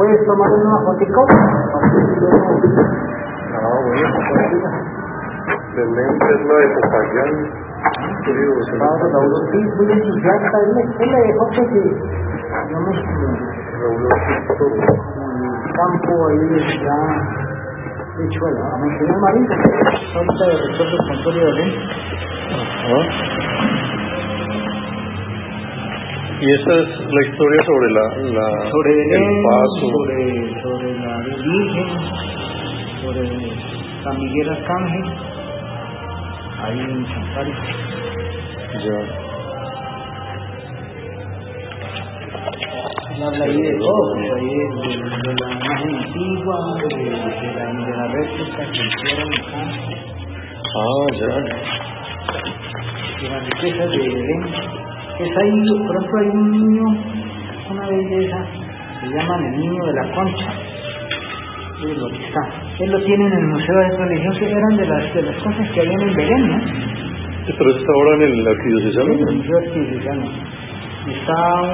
puedes tomar una fotico? Bueno. Belén es la de Popayán. Claro, Raúl Ortiz, muy entusiasta. Él le dejó que digamos, Raúl Ortiz, el campo ahí ya hecho a la Monseñor Marín, ahorita de rector del santuario de Belén. Y esta es la historia sobre sobre Belén, el paso, sobre la Virgen, sobre San Miguel Arcángel, ahí en Santuario. ya. Habla ahí de todo, pues ahí de la imagen antigua, de la réplica que hicieron acá, Ya. de las riquezas de Belén. Es ahí, por ejemplo, hay un niño, una belleza, se llaman el niño de la concha, es lo que está. Él lo tiene en el Museo de Religiosos, eran de las cosas que habían en Belén, ¿no? Pero eso está ahora en el arquidiocesano. En el Museo Arquidiocesano. Está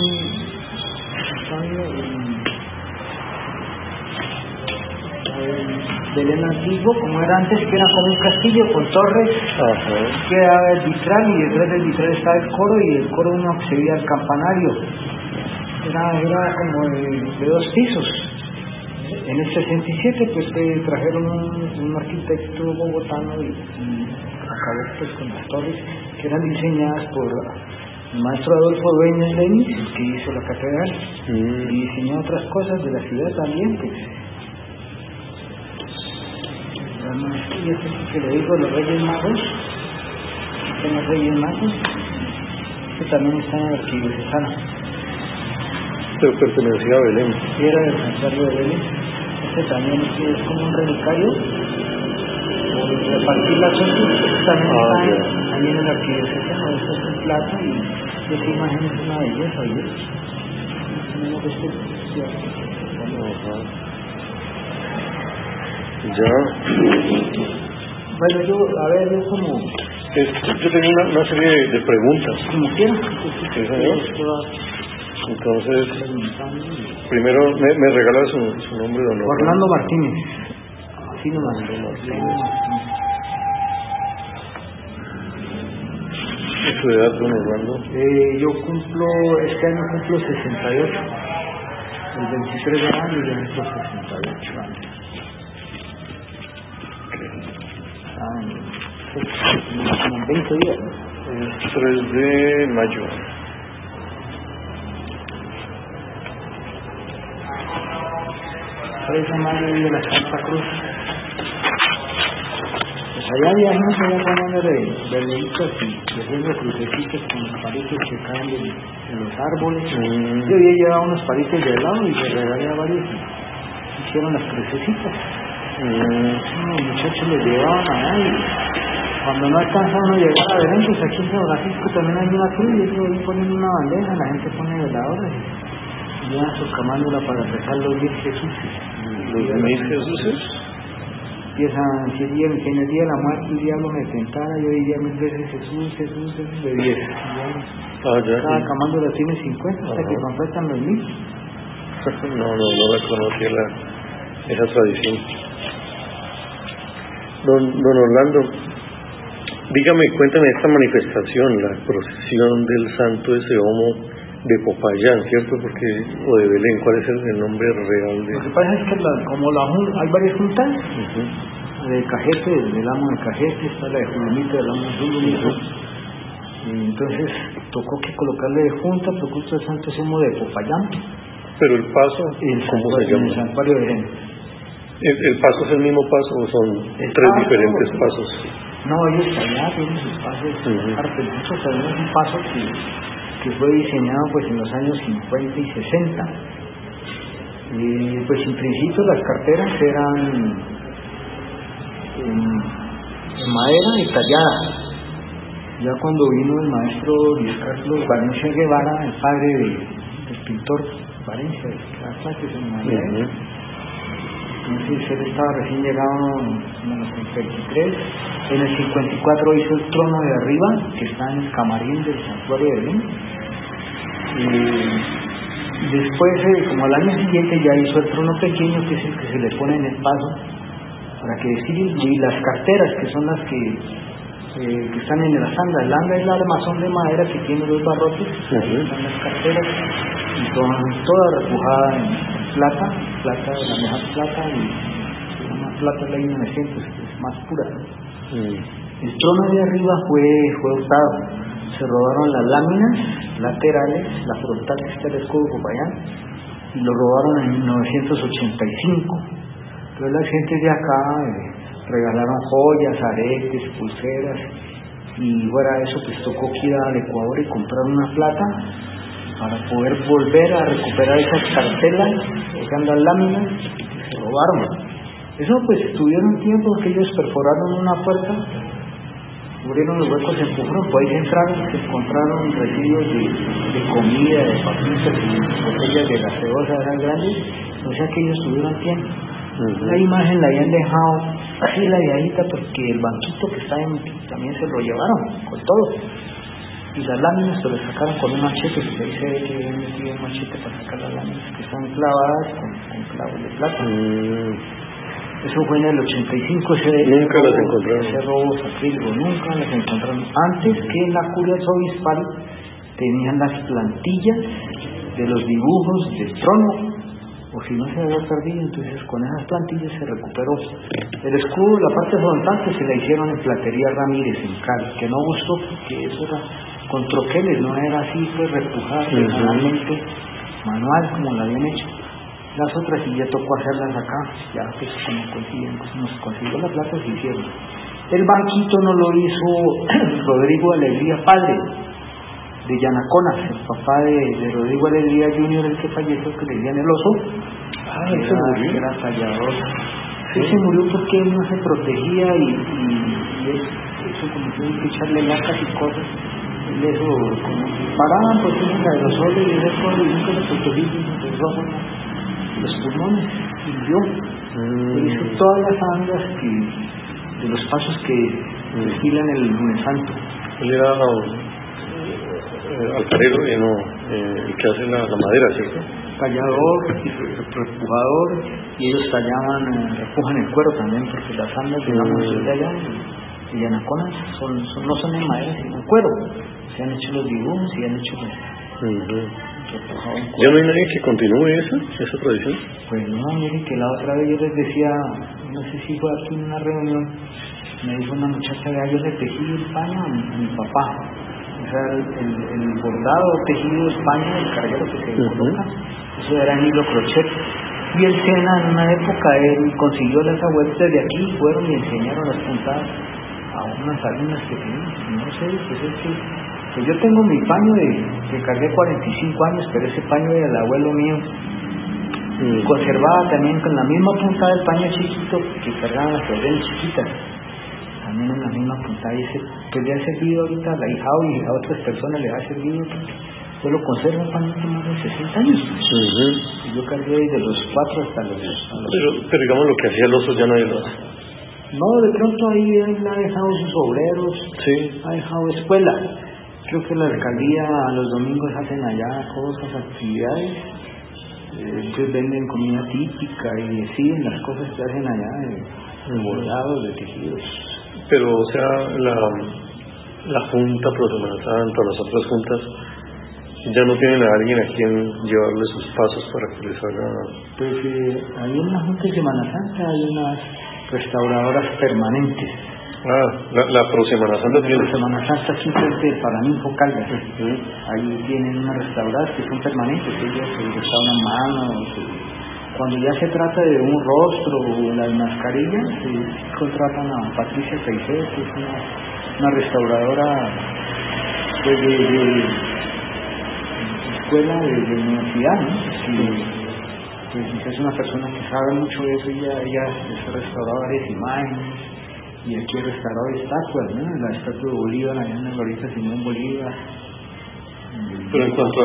Belén antiguo, como era antes, que era como un castillo con torres, quedaba el vitral y detrás del vitral estaba el coro y el coro uno accedía al campanario. Era como de 2 pisos. En el 67 pues trajeron un arquitecto bogotano y acabó pues con las torres que eran diseñadas por el maestro Adolfo Dueñas Lenis, que hizo la catedral, y diseñó otras cosas de la ciudad también, pues. Y esto que le digo, los Reyes Magos, son los Reyes Magos, que también están en el arquidiocesano. Pero pertenecía a Belén. Y era del santuario de Belén. Este también es como un relicario, por repartir las cosas, también está ahí en el arquidiocesano. Esto es un plato y esa imagen es una belleza, ¿oyes? Tenemos Bueno, yo como... yo tenía una serie de preguntas. Como quieras. Entonces, primero, ¿me regala su nombre o no? Orlando Martínez. Así nomás. ¿Y su edad, don Orlando? Yo este año cumplo 68. El 23 de mayo yo cumplo 68 años. Como 20 días, ¿no? El 3 de mayo. De la Santa Cruz. Pues allá viajamos allá poniéndole verdelitos y haciendo crucecitos con los palitos que caen de los árboles. Yo había llevado unos palitos de helado y le regalé a varios y hicieron las crucecitas. Los muchachos les llevaban allá y cuando no alcanza uno a llegar a Belén, pues aquí en San Francisco también hay una cruz y eso ahí ponen una bandeja, la gente pone veladoras y llevan su camánula para rezar los 10 Jesús. ¿Los 1000 Jesuses? Empiezan, si en el día de la muerte el diablo me tentara, yo diría 1000 veces Jesús, Jesús, Jesús, de 10. Cada camánula tiene 50 hasta que completan los 1000. No reconocía esa tradición. Don Orlando, dígame, cuéntame esta manifestación, la procesión del Santo ese Homo de Popayán, ¿cierto? O de Belén, ¿cuál es el nombre real de...? Lo que pasa es que hay varias juntas, la del Cajete, del amo del Cajete, está la de Julianito, del amo de Julianito, y entonces tocó que colocarle de junta, propuso el Santo Homo de Popayán. Pero el paso, ¿cómo se llama? El santuario de Belén. ¿El paso es el mismo paso o son tres diferentes pasos? No, ellos allá tienen sus pasos aparte. Nosotros tenemos un paso que fue diseñado pues en los años 50 y 60. Y pues en principio las carteras eran en madera y talladas. Ya cuando vino el maestro Luis Carlos Valencia Guevara, el padre del pintor Valencia, que da clases en madera, entonces él estaba recién llegado en el 53. En el 54 hizo el trono de arriba, que está en el camarín del santuario de Belén. Después, como al año siguiente, ya hizo el trono pequeño, que es el que se le pone en el paso, para que decir, y las carteras, que son las que están en las andas. El anda es la armazón de madera que tiene los barrotes, ahí están las carteras, y son todas repujadas en plata de la mejor plata, y se llama plata ley 900, es más pura, ¿no? El trono de arriba fue hurtado. Se robaron las láminas laterales, la frontal que está el escudo de Popayán, y lo robaron en 1985. Entonces las gentes de acá regalaron joyas, aretes, pulseras, y fuera de eso pues tocó que ir al Ecuador y comprar una plata para poder volver a recuperar esas cartelas, esas láminas que se robaron. Eso pues estuvieron tiempo que ellos perforaron una puerta, abrieron los huecos, se empujaron, pues ahí entraron, se encontraron residuos de comida, de papitas y botellas de gaseosa eran grandes, o sea que ellos tuvieron tiempo. La imagen la habían dejado así ladeadita porque el banquito que está también se lo llevaron con todo, y las láminas se lo sacaron con un machete, que ahí se ve que habían metido un machete para sacar las láminas que están clavadas con clavos de plata. Eso fue en el 85, nunca las encontraron. Ese robo sacrílego, nunca las encontraron. Antes que en la curia obispal tenían las plantillas de los dibujos del trono, o si no se había perdido, entonces con esas plantillas se recuperó. El escudo, la parte frontal que se la hicieron en Platería Ramírez, en Cali, que no gustó porque eso era con troqueles, no era así, pues repujada personalmente, manual como la habían hecho. Las otras sí ya tocó hacerlas acá, ya pues nos consiguió la plata, se hicieron. El banquito no lo hizo Rodrigo Alegría padre, de Yanaconas, el papá de Rodrigo Alegría Jr., el que falleció, que le decían el oso. Ese murió. Era tallador. Sí, se murió porque él no se protegía y eso como tiene que echarle lacas y cosas. Él eso, como paraban, pues tienen aerosoles y eso, y nunca se protegía, y se roban los pulmones, y murió. Hizo todas las andas de los pasos que desfilan el lunes santo. Él era alfarero, el que hace la madera, ¿cierto? Tallador y repujador, y ellos repujan el cuero también, porque las andas, digamos, de allá de Yanaconas no son en madera, sino en cuero. Se han hecho los dibujos y han hecho ¿Ya no hay nadie que continúe esa tradición? Pues no, mire que la otra vez yo les decía, no sé si fue aquí en una reunión, me dijo una muchacha, yo le tejí el paño a mi papá, o sea, el bordado tejido de España, el carguero que se coloca, eso era en hilo crochet, y el Sena en una época él consiguió las abuelas de aquí, fueron y enseñaron las puntadas a unas alumnas que tenían, no sé, pues es que pues yo tengo mi paño que cargué 45 años, pero ese paño era del abuelo mío, conservaba también con la misma puntada del paño chiquito que cargaban las flores chiquitas, también en la misma puntada, y ese pues le ha servido ahorita a la hija y a otras personas le ha servido, yo lo conservo un paño de más de 60 años, y yo cargué desde los 4 hasta los pero digamos lo que hacía el oso ya nadie lo hace. No, de pronto ahí él ha dejado sus obreros, ha dejado escuela. Creo que la alcaldía los domingos hacen allá cosas, actividades, entonces venden comida típica y deciden las cosas que hacen allá, de bordados, de tejidos. Pero, o sea, la Junta Pro Semana Santa, las otras juntas, ya no tienen a alguien a quien llevarle sus pasos para que les haga. Pues ahí en la Junta de Semana Santa hay unas restauradoras permanentes. La Pro Semana Santa tiene. La Semana Santa aquí frente del Paraninfo Caldas. Ahí tienen unas restauradoras que son permanentes, ellas restauran manos. Cuando ya se trata de un rostro o las mascarillas, contratan a Patricia Caicedo, que es una restauradora pues, de escuela, de universidad, ¿no? Pues es una persona que sabe mucho de eso, ella es restauradora de imágenes, y aquí he restaurado estatuas, ¿no? La estatua de Bolívar, allá en la Glorieta Simón Bolívar. Pero en cuanto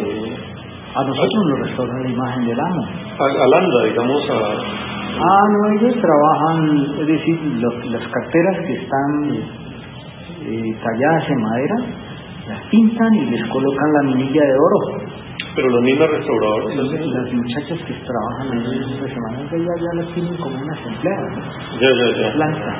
a nosotros nos restauran la imagen del amo. Al anda, digamos, no, ellos trabajan, es decir, las carteras que están talladas en madera, las pintan y les colocan la minilla de oro. Pero los mismos restauradores. Las muchachas que trabajan en el de semana, ya las tienen como unas empleadas, ¿no? Ya. Planta.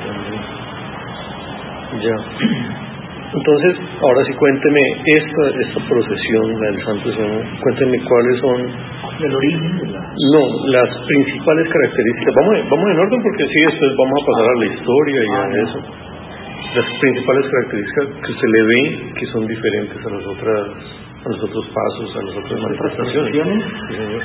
Ya. Entonces, ahora sí cuénteme esta procesión, la del Santo Señor, cuénteme cuáles son el origen de la... No, las principales características. Vamos en orden porque sí, después vamos a pasar a la historia y a eso. Las principales características que se le ven que son diferentes a los otros pasos, a las otras manifestaciones. Sí, señor.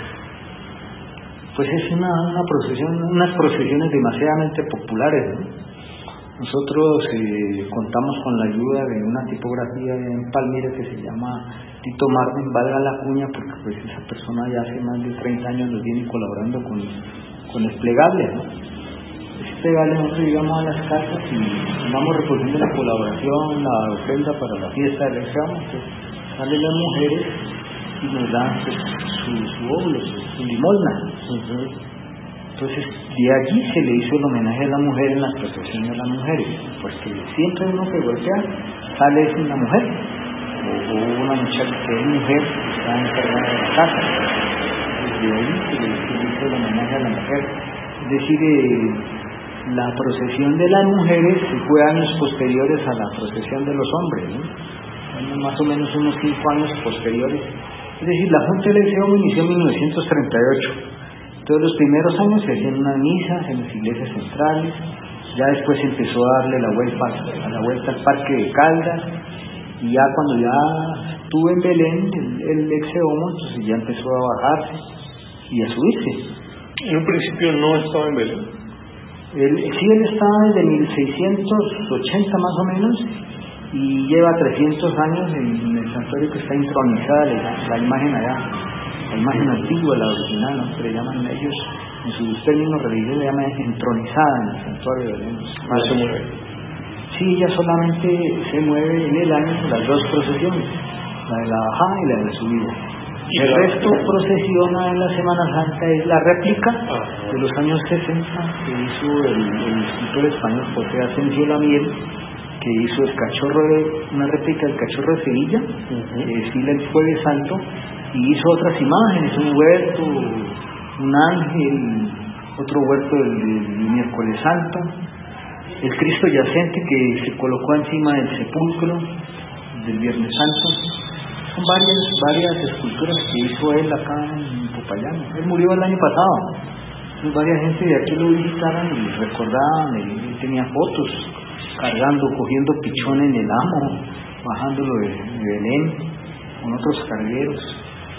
Pues es una procesión, unas procesiones demasiadamente populares, ¿no? Nosotros contamos con la ayuda de una tipografía en Palmira que se llama Tito Marvin, valga la cuña, porque pues esa persona ya hace más de 30 años nos viene colaborando con el plegable, ¿no? Ese plegable nosotros llegamos a las casas y vamos recogiendo la colaboración, la ofrenda para la fiesta del examen, pues salen las mujeres y nos dan pues, su óvulo, su limosna. Entonces, de allí se le hizo el homenaje a la mujer en la procesión de las mujeres, porque siempre uno que golpea sale una mujer, o una muchacha que es mujer que está encargada de la casa. Desde ahí se le hizo el homenaje a la mujer. Es decir, la procesión de las mujeres fue años posteriores a la procesión de los hombres, ¿no? Más o menos unos 5 años posteriores. Es decir, la Junta de Elección inició en 1938. Todos los primeros años se hacían unas misas en las iglesias centrales, ya después se empezó a darle la vuelta al Parque de Caldas, y ya cuando ya estuvo en Belén el ex-homo, entonces ya empezó a bajarse y a subirse. En un principio no estaba en Belén. Él estaba desde 1680 más o menos, y lleva 300 años en el santuario que está entronizada la imagen allá. La imagen antigua, la original, ¿no? Que le llaman ellos, en sus términos religiosos, le llaman entronizada en el santuario de Belén. No se mueve. Sí, ella solamente se mueve en el año las dos procesiones, la de la bajada y la de la subida. Y el resto procesiona en la Semana Santa, es la réplica de los años 60 que hizo el escritor español José Asensio Lamiel, que hizo una réplica del Cachorro de Sevilla, que desfila el Jueves Santo, y hizo otras imágenes, un huerto, un ángel, otro huerto del Miércoles Santo, el Cristo yacente que se colocó encima del sepulcro del Viernes Santo. Son varias esculturas que hizo él acá en Popayán. Él murió el año pasado. Entonces, varias gente de aquí lo visitaron y recordaban, él tenía fotos cogiendo pichón en el amo, bajándolo de Belén con otros cargueros.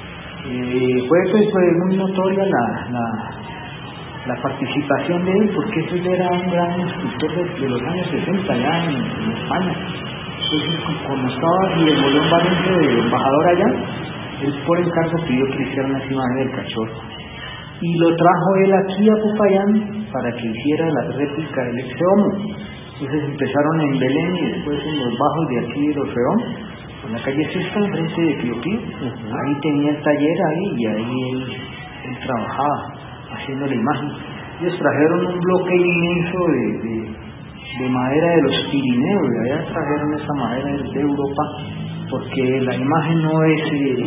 Fue muy notoria la participación de él, porque él era un gran escultor de los años 60 ya en España. Entonces, como estaba Guillermo León Valencia de embajador allá, él por encargo pidió que le hicieran esa imagen del cachorro, y lo trajo él aquí a Popayán para que hiciera la réplica del ex-homo. Entonces empezaron en Belén y después en los bajos de aquí de Los Reón, en la calle Sexta, enfrente de Pío Pío. Ahí tenía el taller ahí, y ahí él trabajaba haciendo la imagen. Ellos trajeron un bloque inmenso de madera de los Pirineos, de allá trajeron esa madera de Europa, porque la imagen no es,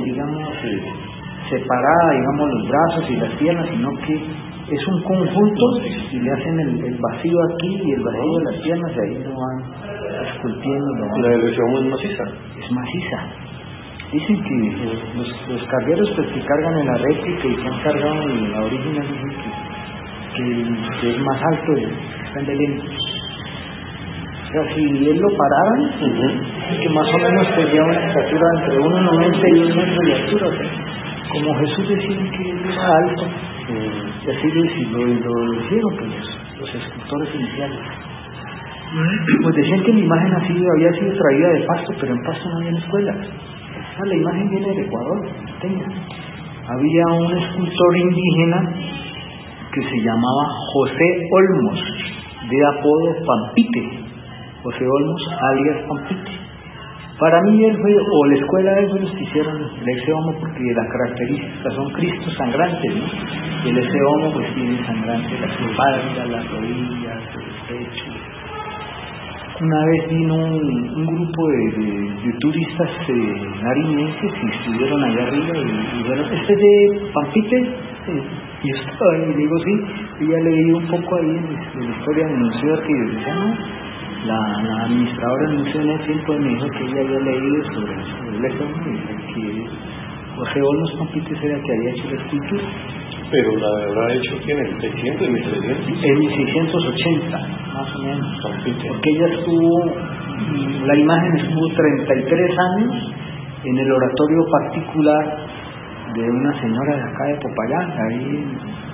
separada, los brazos y las piernas, sino que es un conjunto, y le hacen el vacío aquí y el vacío de las piernas, y ahí lo van esculpiendo. La elección es maciza. Es maciza. Dicen que los cargueros pues, que cargan en la réplica y que han cargado en la original, dicen que es más alto, está en Belén. O sea, si él lo pararan, que más o menos tenía una estatura entre 1,90 y 1 metro de altura. O sea, como Jesús decía que él era alto, y así lo hicieron pues, los escultores iniciales. Pues decían que la imagen había sido traída de Pasto, pero en Pasto no había escuelas. O sea, la imagen viene del Ecuador. Había un escultor indígena que se llamaba José Olmos, de apodo Pampite. José Olmos, alias Pampite. Para mí él fue, o la escuela de ellos que hicieron el ex-homo, porque las características son Cristos sangrantes, ¿no? Y el ex-homo pues tiene sangrante las espaldas, las rodillas, el pecho. Una vez vino un grupo de turistas nariñenses y estuvieron allá arriba y bueno, ¿este es de Pampite? Y yo estaba ahí y digo, sí, y ya leí un poco ahí en la historia del Museo de Arqueología. La administradora del museo en ese tiempo me dijo que ella había leído sobre el León y que José Olmos Pampites era el que había hecho la escultura. Pero la habrá hecho ¿quién? ¿En 1600 y 1300? En 1680, más o menos. Porque ella la imagen estuvo 33 años en el oratorio particular de una señora de acá de Popayán, ahí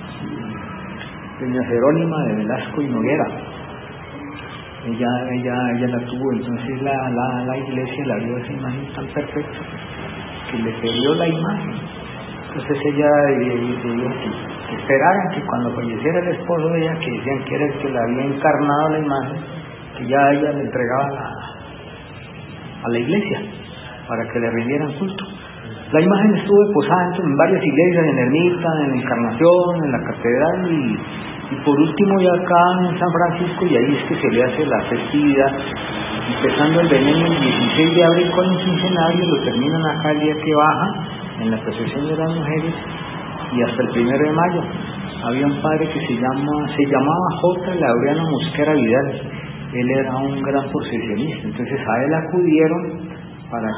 doña Jerónima de Velasco y Noguera. Ella la tuvo, entonces la iglesia la vio esa imagen tan perfecta que le perdió la imagen. Entonces ella dijo que esperaran que cuando falleciera el esposo de ella, que decían que era el que le había encarnado la imagen, que ya ella le entregaba a la iglesia para que le rindieran culto. La imagen estuvo deposada en varias iglesias, en Ermita, en la Encarnación, en la Catedral y por último ya acá en San Francisco, y ahí es que se le hace la festividad, empezando el veneno el 16 de abril con un quincenario, lo terminan acá el día que baja en la procesión de las mujeres y hasta el 1 de mayo. Había un padre que se llamaba J. Laureano Mosquera Vidal. Él era un gran procesionista, entonces a él acudieron para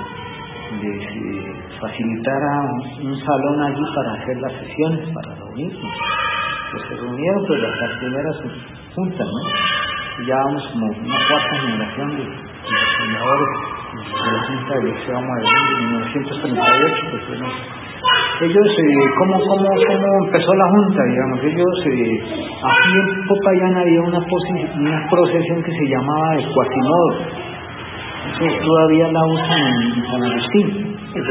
que les facilitara un salón allí para hacer las sesiones, para reunirnos. Pues se reunieron pues las primeras juntas, ¿no? Y ya vamos como una cuarta generación de fundadores de la Junta de Elección de 1938, pues bueno, ellos, ¿cómo empezó la Junta? Digamos, ellos, aquí en Popayán había una procesión que se llamaba el Cuasimodo. Eso todavía la usan en San Agustín.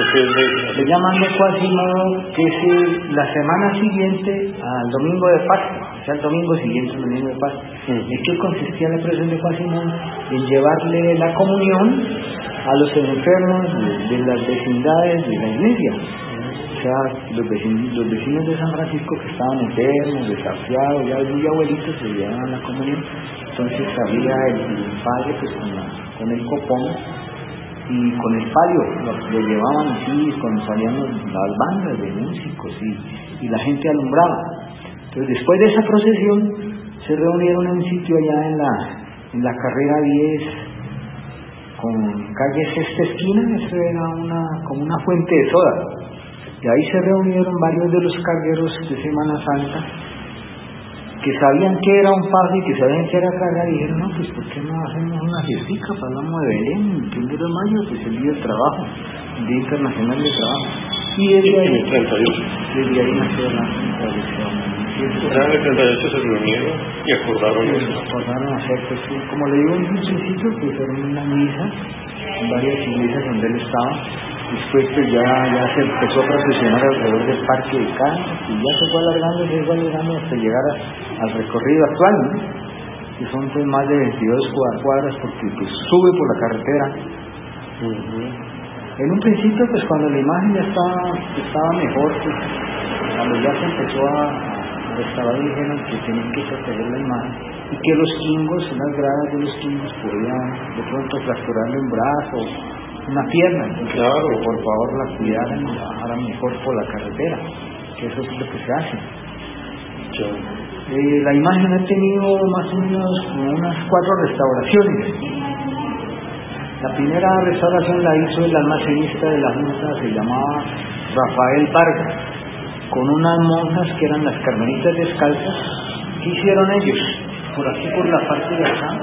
Le llaman de Cuasimodo, que es la semana siguiente al domingo de Pascua, o sea, el domingo siguiente al domingo de Pascua. ¿En qué consistía la procesión de Cuasimodo? En llevarle la comunión a los enfermos de las vecindades de la iglesia. O sea, los vecinos de San Francisco que estaban enfermos, desafiados, ya muy abuelitos, se llevaban la comunión. Entonces había el padre pues con el copón y con el palio, lo llevaban así, cuando salían las bandas de músicos y la gente alumbraba. Entonces después de esa procesión se reunieron en un sitio allá en la carrera 10 con calle Sexta Esquina. Eso era como una fuente de soda, y ahí se reunieron varios de los cargueros de Semana Santa que sabían que era un paso y que sabían que era carga, y dijeron, no, pues ¿por qué no hacemos una fiestica? Hablamos de Belén, el 1 de mayo, pues el día del trabajo, el Día Internacional del Trabajo. Y desde ahí nació la tradición. En el 38 se reunieron y acordaron eso. Acordaron hacer, pues, como le digo en un principio, pues fueron una misa en varias iglesias donde él estaba. Después pues ya se empezó a procesionar alrededor del Parque de Cádiz y ya se fue alargando hasta llegar al recorrido actual, ¿no? Que son pues más de 22 cuadras, porque pues sube por la carretera. En un principio pues cuando la imagen ya estaba mejor, pues cuando ya se empezó a restaurar, dijeron que tenían que proteger la imagen y que los quingos, las gradas de los quingos podían de pronto fracturarle un brazo, una pierna, claro, que por favor la cuidaran y la bajaran mejor por la carretera, que eso es lo que se hace. La imagen ha tenido más o menos como unas 4 restauraciones. La primera restauración la hizo el almacenista de la Junta, se llamaba Rafael Vargas, con unas monjas que eran las carmelitas descalzas. ¿Qué hicieron ellos? Por aquí, por la parte de acá,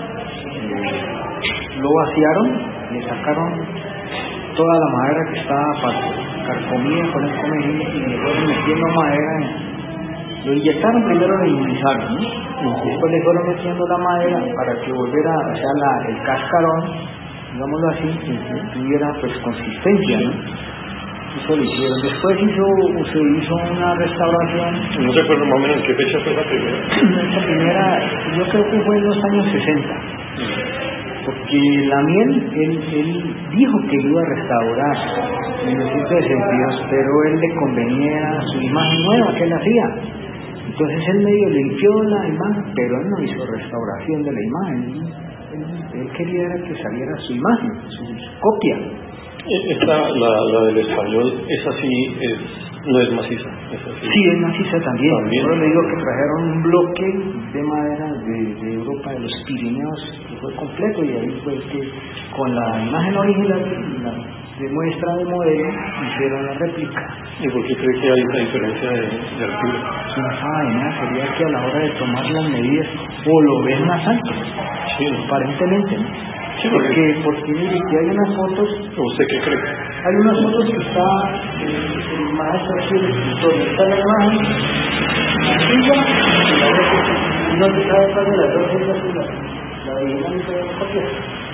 lo vaciaron, le sacaron toda la madera que estaba carcomida con el comejil y le fueron metiendo madera. Lo inyectaron, primero lo inmunizaron, ¿no? Después le fueron metiendo la madera para que volviera, o sea, el cascarón, digámoslo así, que tuviera pues consistencia, ¿no? Eso lo hicieron. Después se hizo una restauración. ¿No se acuerdan más o menos en qué fecha fue la primera? Esta primera, yo creo que fue en los años 60. Porque la miel, él dijo que iba a restaurar en 1962, pero él le convenía su imagen nueva que él hacía. Entonces él medio limpió la imagen, pero él no hizo restauración de la imagen. Él quería era que saliera su imagen, su copia. La del español es así, no es maciza. Es así. Sí, es maciza también. Yo le digo que trajeron un bloque de madera de Europa, de los Pirineos, que fue completo, y ahí fue que con la imagen original, de muestra de modelo, hicieron la réplica. ¿Y por qué cree que hay una diferencia de altura? No sabe nada, sería que a la hora de tomar las medidas o lo ven más alto, sí, aparentemente, ¿no? Sí, porque mire, que hay unas fotos. ¿Usted qué cree? Hay unas fotos que está el maestro aquí, el escritor, está la imagen antigua y la otra, y no se sabe cuál de las dos es la original y la copia.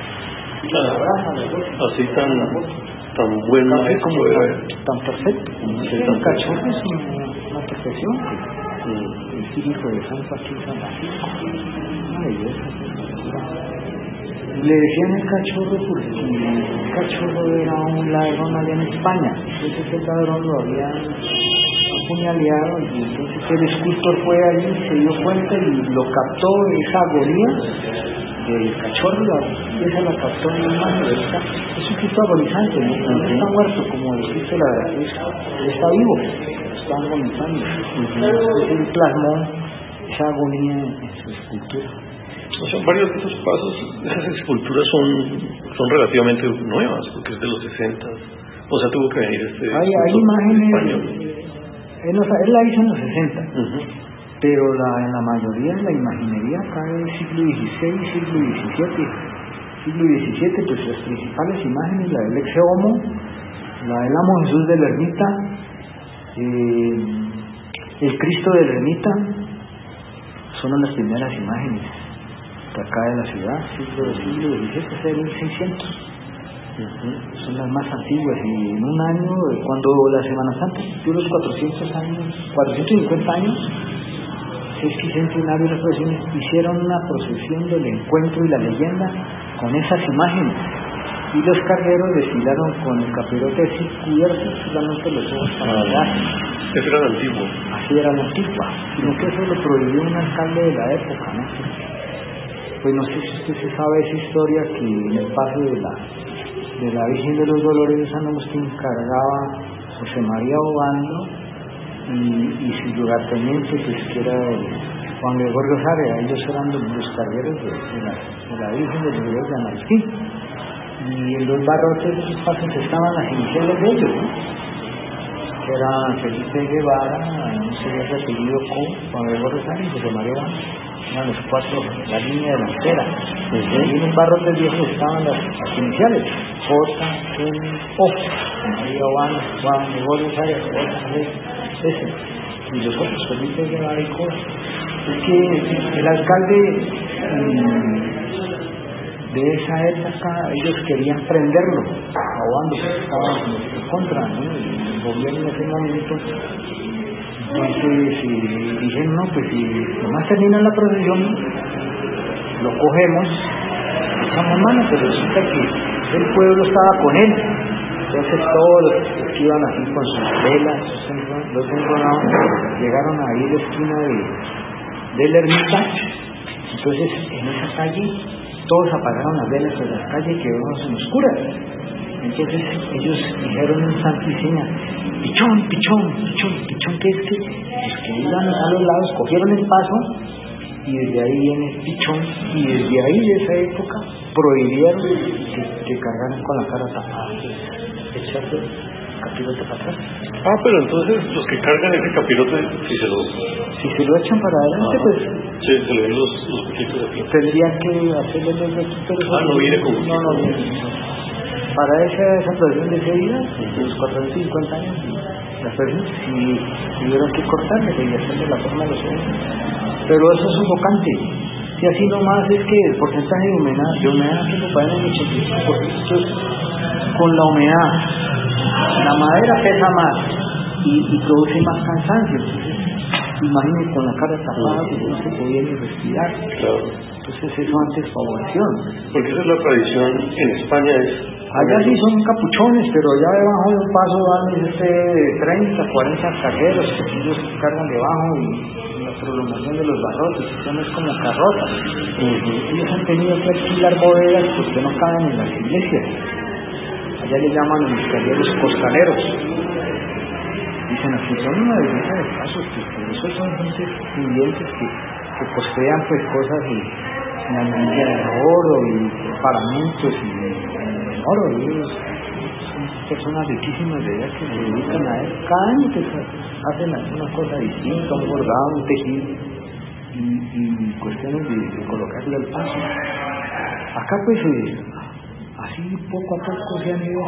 Así tan buena es como tan perfecto. El cachorro es una perfección. El hijo de Santo aquí en San Francisco. Maravilloso. Le decían el cachorro porque el cachorro era un ladrón allá en España. Entonces el ladrón lo había apuñaleado y entonces el escultor fue allí, se dio cuenta y lo captó, esa agonía del cachorro, y esa la captó en la mano. Es un Cristo agonizante, no está muerto como el Cristo, él está vivo, está agonizando. Entonces él plasmó esa agonía en su escultura. O sea, varios de esos pasos, esas esculturas son relativamente nuevas, porque es de los 60. O sea, tuvo que venir hay imágenes, él la hizo en los 60, pero en la mayoría de la imaginería cae del siglo XVI, siglo XVII, pues las principales imágenes, la del Ex Homo, la del Amo Jesús de la Ermita, el Cristo de la Ermita, son las primeras imágenes acá de la ciudad, siglo XVII, de 1600. Son las más antiguas, y en un año, cuando la Semana Santa cumplió los 450 años, es que centenario de las procesiones hicieron una procesión del encuentro y la leyenda con esas imágenes, y los cargueros desfilaron con el capirote así cubierto, solamente los ojos para allá. Eso era la antigua. Así era la antigua, sino que eso lo prohibió un alcalde de la época, ¿no? Pues no sé si usted se sabe esa historia, que en el paso de la Virgen de los Dolores de San Agustín cargaba José María Obando y su lugarteniente, pues que era Juan Gregorio Sárega. Ellos eran los cargueros de la Virgen de los Dolores de San Agustín, y en los barrotes de sus pasos estaban las iniciales de ellos, ¿no? Que era Felipe Guevara, un señor de apellido Juan Gregorio Sárega y José María Obando. Eran los cuatro, la línea delantera. Y en un barrote viejo estaban las iniciales: J, N, O, María Obando, Juan Gregorio Sárega, ese. Y los otros, Felipe Guevara y Cos. Es que el alcalde de esa época, ellos querían prenderlo a Obando, porque estaban en contra, ¿no? El gobierno en ese momento. Entonces dijeron, no, pues si nomás termina la procesión, lo cogemos, echamos mano, pero resulta que el pueblo estaba con él. Entonces todos los que iban así con sus velas, los enronados, llegaron ahí a la esquina de la ermita. Entonces en esa calle todos apagaron las velas de las calles, quedaron en oscuras. Entonces ellos dijeron en santo y seña: pichón, pichón, pichón, pichón, que es que los que iban a los lados cogieron el paso, y desde ahí viene el pichón, y desde ahí de esa época prohibieron que cargaran con la cara tapada, echarse el capirote para atrás. Pero entonces los que cargan ese capirote, si se lo echan para adelante, pues sí, se le ven los poquitos de aquí. Tendría que hacerle los requisitos. No viene con no viene. Para esa procesión de ese día, de los 450 años, las personas, si tuvieron que cortarle, debía hacerle la forma de los ojos. Pero eso es sofocante. Y así nomás es que el porcentaje de humedad que comparan en el 85%, con la humedad, la madera pesa más y produce más cansancio. Entonces, imagínense con la cara tapada, que no se podía ni respirar. Claro. Entonces eso antes favoreció. Porque esa es la tradición en España, allá sí son capuchones, pero allá debajo de un paso van 30, 40 cargueros, que ellos cargan debajo, y prolongación de los barrotes, eso no es como carrozas. Ellos han tenido que alquilar bodegas porque no caben en las iglesias. Allá le llaman los calleros costaleros. Dicen aquí, son una decena de casos, que por eso son gente pudientes que posean pues cosas en la medida de oro y paramentos y oro, y ellos son personas riquísimas de ellas que se dedican a él. Cada año que hacen una cosa distinta, un bordado, un tejido y cuestiones de colocarle al paso. Acá pues así poco a poco se han ido.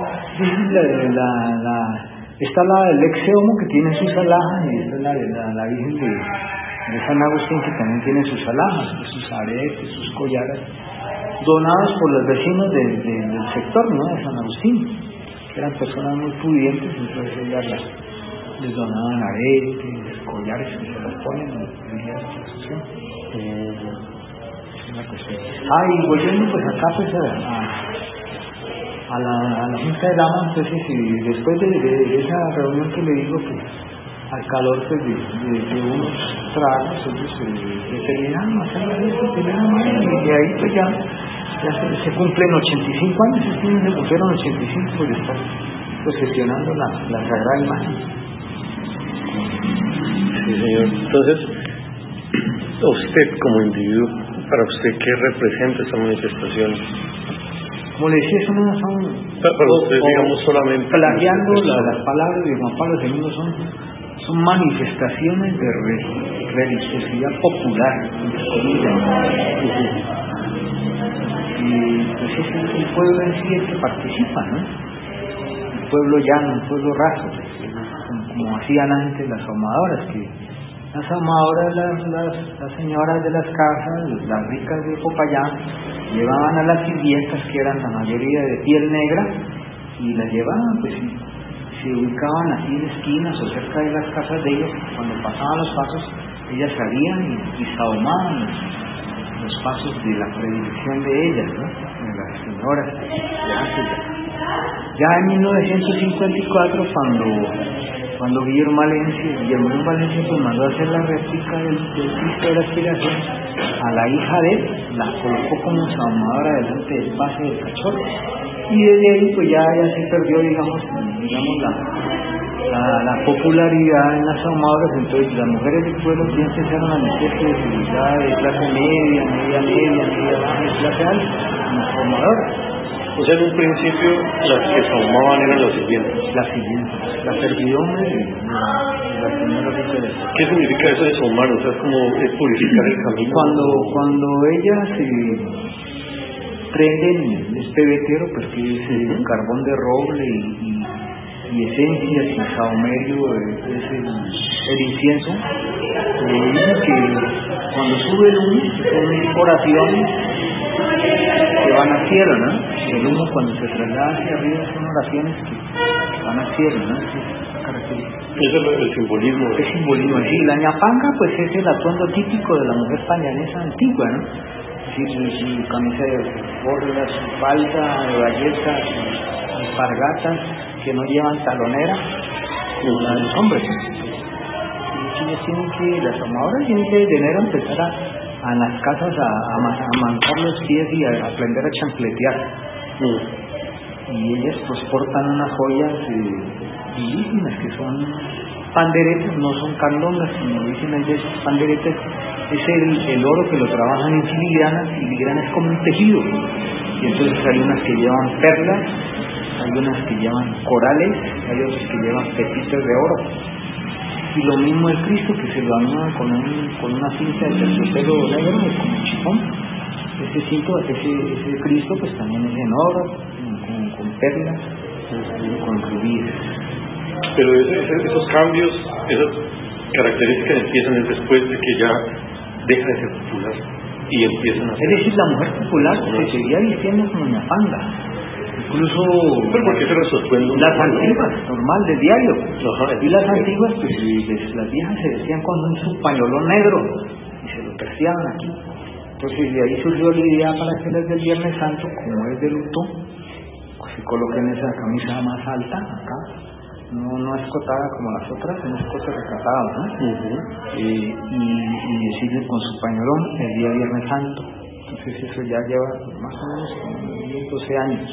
Está la Exeomo que tiene sus alhajas, y está la Virgen de San Agustín que también tiene sus alhajas, sus aretes, sus collares, donados por los vecinos del sector, ¿no?, de San Agustín, que eran personas muy pudientes. Entonces ellas les donaban aretes, collares, que se los ponen en el día de la procesión. Es una cuestión. Y volviendo pues acá pues a la Junta de Damas, entonces, y después de esa reunión que le digo, que al calor pues, de unos tragos, ellos determinaron hacer la ley de primera mano, y de ahí pues ya se cumplen 85 años, se pusieron 85 pues, después, pues gestionando la Sagrada Imagen. Sí, señor. Entonces, usted como individuo, para usted, ¿qué representa esa manifestación? Como le decía, son para usted, digamos, solamente plagiando las palabras de Juan Pablo II, son manifestaciones de religiosidad popular, entre comillas. Y pues es el pueblo en sí el que participa, ¿no? El pueblo llano, el pueblo raso, como hacían antes las ahumadoras, que las ahumadoras, las señoras de las casas, las ricas de Popayán, llevaban a las sirvientas, que eran la mayoría de piel negra, y las llevaban, pues se ubicaban así en esquinas o cerca de las casas de ellas. Cuando pasaban los pasos, ellas salían y sahumaban los pasos de la predilección de ellas, ¿no?, de las señoras de antes. Ya en 1954, cuando Guillermo Valencia pues mandó a hacer la réplica del Cristo de la Aspiración, a la hija de él la colocó como sahumadora delante del pase del cachorro, y desde ahí pues ya se perdió digamos la popularidad en las ahumadoras. Entonces las mujeres del pueblo piensan ser una especie de clase media baja y clase alta, como ahumadoras. O sea, en un principio las que sahumaban eran las siguientes. La servidumbre de la señora Rita. ¿Qué significa eso de sahumar? O sea, es como purificar el camino. Cuando ellas prenden el pebetero, pues que es carbón de roble y esencias y saumerio, es el incienso, dice que cuando sube el humo son oraciones que van al cielo, ¿no? El humo cuando se traslada hacia arriba son oraciones que van al cielo, ¿no? Esa característica. Ese es el simbolismo. El simbolismo, sí. La ñapanga pues es el atuendo típico de la mujer pañanesa antigua, ¿no? Sí, su camisa de borlas, su falda de bayetas, sus alpargatas que no llevan talonera, como la de los hombres. Las ahumadoras tienen que de enero empezar a las casas a mancar los pies y a aprender a chancletear. Y ellas pues portan unas joyas bellísimas que son panderetes, no son candongas, sino dicen ellas panderetes. Es el oro que lo trabajan en filigrana es como un tejido, y entonces hay unas que llevan perlas, hay unas que llevan corales, hay otras que llevan pepitas de oro. Y lo mismo el Cristo, que se lo anudan con una cinta de terciopelo negro, como chifón. Ese Cristo pues también es en oro, con perlas, con rubíes. Pero esos cambios, esas características empiezan después de que ya deja de ser popular y empiezan a ser... Es decir, la mujer popular se seguía vistiendo como ñapanga. Incluso ¿pero por qué se resuelven las antiguas, normal, de diario? Ajá. Y las antiguas, pues las viejas se vestían con su pañolón negro y se lo terciaban aquí. Entonces de ahí surgió la idea para que las del Viernes Santo, como es de luto, pues se coloquen esa camisa más alta acá, no escotada como las otras, un escote recatado, ¿no? Y decirle con su pañolón el día Viernes Santo. Entonces eso ya lleva más o menos como 12 años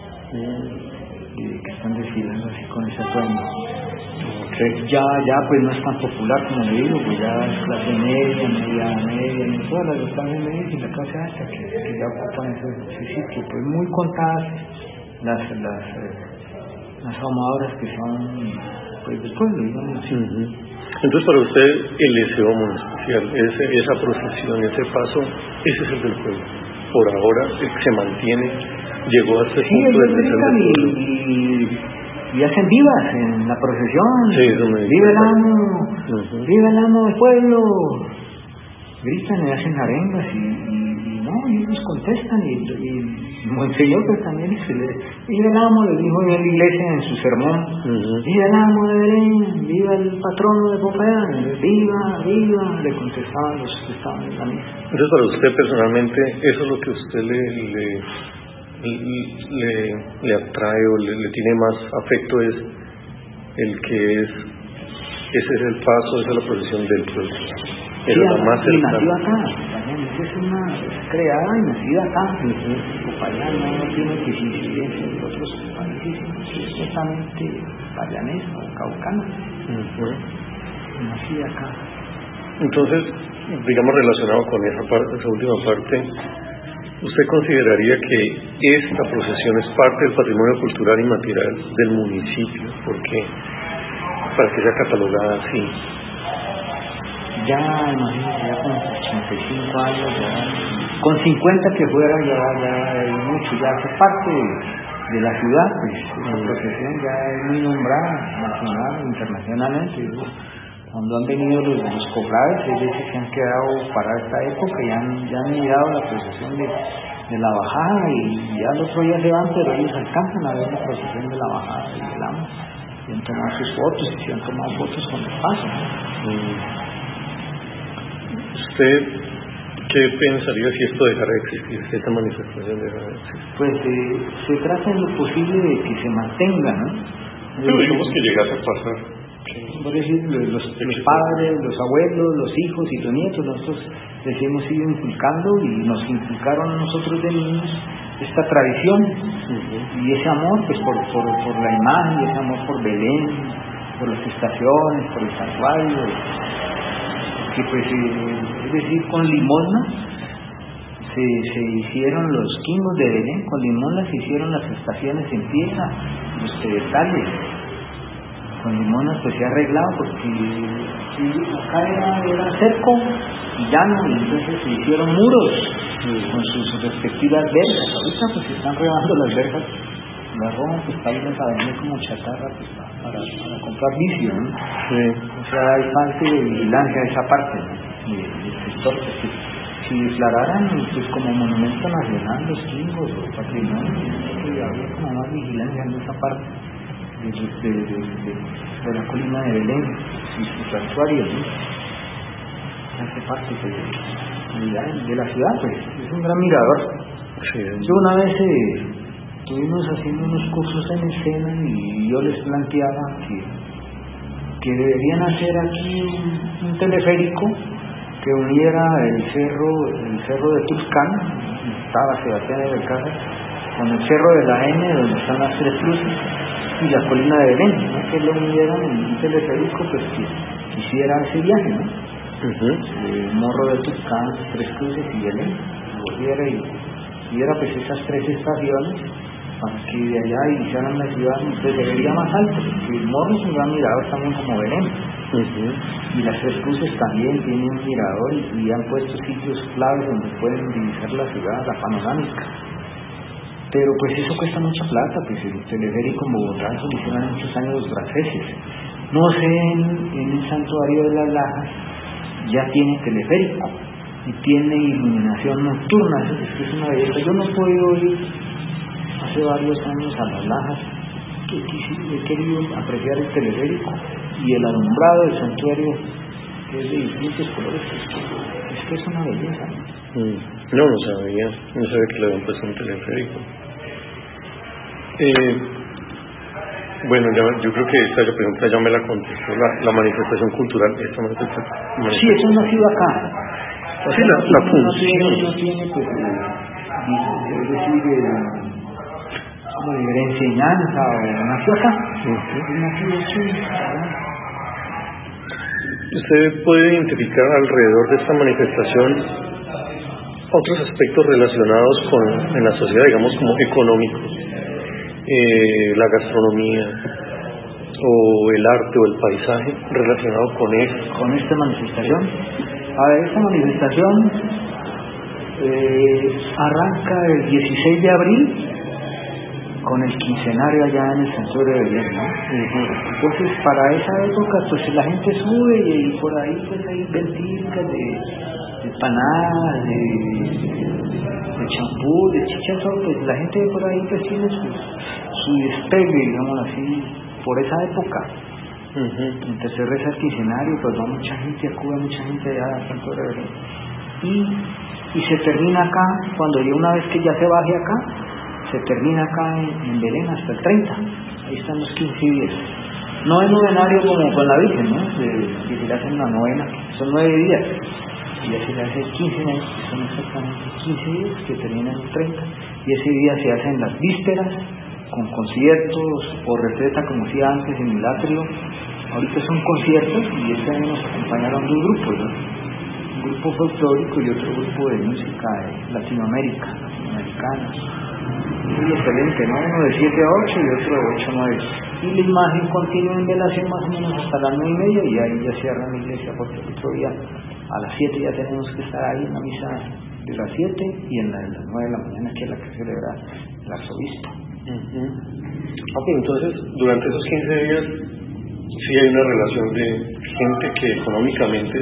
que están desfilando así con ese atuendo. Ya pues no es tan popular como le digo, pues ya es clase media, y todas las clases medias y la clase alta que ya ocupan ese sitio, pues muy contadas las ahumadoras que son pues del pueblo, digamos así. Entonces para usted ese homo en especial, esa procesión, ese paso, ese es el del pueblo. Por ahora se mantiene, llegó a este punto de ser del pueblo. Y hacen vivas en la procesión. Sí, eso me ¡Viva el amo! ¡Viva el amo del pueblo! Gritan y hacen arengas y ellos contestan y Monseñor pues también viva el amo, le dijo en la iglesia en su sermón, viva el amo de Belén, viva el patrono de Popayán, viva, le contestaban los que estaban en la misa. Entonces para usted personalmente, eso es lo que usted le atrae o le tiene más afecto, es el que ese es el paso, esa es la procesión del pueblo. Pero la más y nació acá, es creada y nacida acá. Popayán no tiene que incidencia de otros países, es totalmente payanesa o caucana. Nacida acá. Entonces, digamos, relacionado con esa última parte, ¿usted consideraría que esta procesión es parte del patrimonio cultural y material del municipio? ¿Por qué? Para que sea catalogada así. Ya, imagínate, ya con 85 años, ya, con 50 que fuera, ya hay mucho, ya hace parte de la ciudad, pues esa procesión ya es muy nombrada, nacional, internacionalmente. Cuando han venido los cofrades, es decir, que han quedado para esta época, ya han mirado la procesión de la bajada y ya el otro día se van, pero ellos alcanzan a ver la procesión de la bajada y del amo. Y han tomado sus fotos y se han tomado fotos con el paso. ¿Usted qué pensaría si esto dejara de existir, si esta manifestación dejara de existir? Pues se trata en lo posible de que se mantenga, ¿no? Pero digamos que llegase a pasar. Por decir, los padres, los abuelos, los hijos y los nietos, nosotros les hemos ido inculcando y nos inculcaron a nosotros de niños esta tradición y ese amor pues por la imagen, y ese amor por Belén, por las estaciones, por el santuario, que pues es decir, con limosna se hicieron los quingos de Belén, con limosna se hicieron las estaciones en piedra, los pedestales. Con limonas pues se ha arreglado porque acá era cerco y llano, y entonces se hicieron muros con sus respectivas verjas. Ahorita pues se están rebando las verjas, las roban pues para irlas a vender como chatarra pues, para comprar vicio, ¿no? O sea, hay parte de vigilancia de esa parte, ¿no? del sector, pues, si declararan pues como monumento nacional los quingos o patrimonio, pues, habría como más vigilancia en esa parte de la colina de Belén y sus santuarios, ¿no? Hace parte de la ciudad, pues es un gran mirador. Yo una vez estuvimos haciendo unos cursos en escena y yo les planteaba que deberían hacer aquí un teleférico que uniera el cerro de Tuscán, estaba Sebastián de Belcázar, con el cerro de la N, donde están las tres cruces, y la colina de Belén, ¿no? Que lo unieran en un teleférico pues que hiciera ese viaje, ¿no? Morro de Tuscán, Tres Cruces y Belén, volviera y viera pues esas tres estaciones para que de allá iniciaran la ciudad, pues se vería más alto, porque el Morro es un gran mirador también como Belén, y las Tres Cruces también tienen un mirador y han puesto sitios claves donde pueden divisar la ciudad, la panorámica. Pero pues eso cuesta mucha plata, pues el teleférico en Bogotá se lo hicieron muchos años los franceses. No sé, en el santuario de las Lajas ya tiene teleférico y tiene iluminación nocturna, es una belleza. Yo no he podido ir hace varios años a las Lajas, he querido apreciar el teleférico y el alumbrado del santuario, que es de distintos colores, es que es una belleza, ¿no? No sabía que le habían puesto un teleférico. Bueno, yo creo que esta pregunta ya me la contestó la manifestación cultural. Esta manifestación. Sí, eso no ha sido acá. O sí, sea, la función. No tiene, pues, es decir, como de enseñanza, o nació acá. Nació aquí. ¿Usted puede identificar alrededor de esta manifestación otros aspectos relacionados en la sociedad, digamos, como económicos? La gastronomía o el arte o el paisaje relacionado con esta manifestación. A ver, esta manifestación arranca el 16 de abril con el quincenario allá en el santuario de Belén, ¿no? Entonces, para esa época, pues la gente sube y por ahí pues hay ventilcas de panadas, de champú, de chichazo, pues la gente por ahí pues tiene su despegue, digamos así, por esa época. Entonces se reza el quincenario, pues va mucha gente, acude mucha gente allá al santuario de Belén. Y se termina acá, cuando ya una vez que ya se baje acá, se termina acá en Belén hasta el 30. Ahí están los 15 días. No es novenario como con la Virgen, ¿no? Que se le hacen una novena, son 9 días. Y ya se le hace 15 días, que son exactamente 15 días, que terminan el 30. Y ese día se hacen las vísperas, con conciertos por receta, como decía antes, en el atrio. Ahorita son conciertos y este año nos acompañaron dos grupos, ¿no? Un grupo folclórico y otro grupo de música de latinoamericana. Muy excelente, ¿no? Uno de 7 a 8 y otro de 8 a 9. Y la imagen continúa en velación más o menos hasta las 9:30 y ahí ya cierra la iglesia, porque el otro día a las 7 ya tenemos que estar ahí en la misa de las 7 y en la de las 9 de la mañana, que es la que celebra el arzobispo. Entonces, durante esos 15 días sí hay una relación de gente que económicamente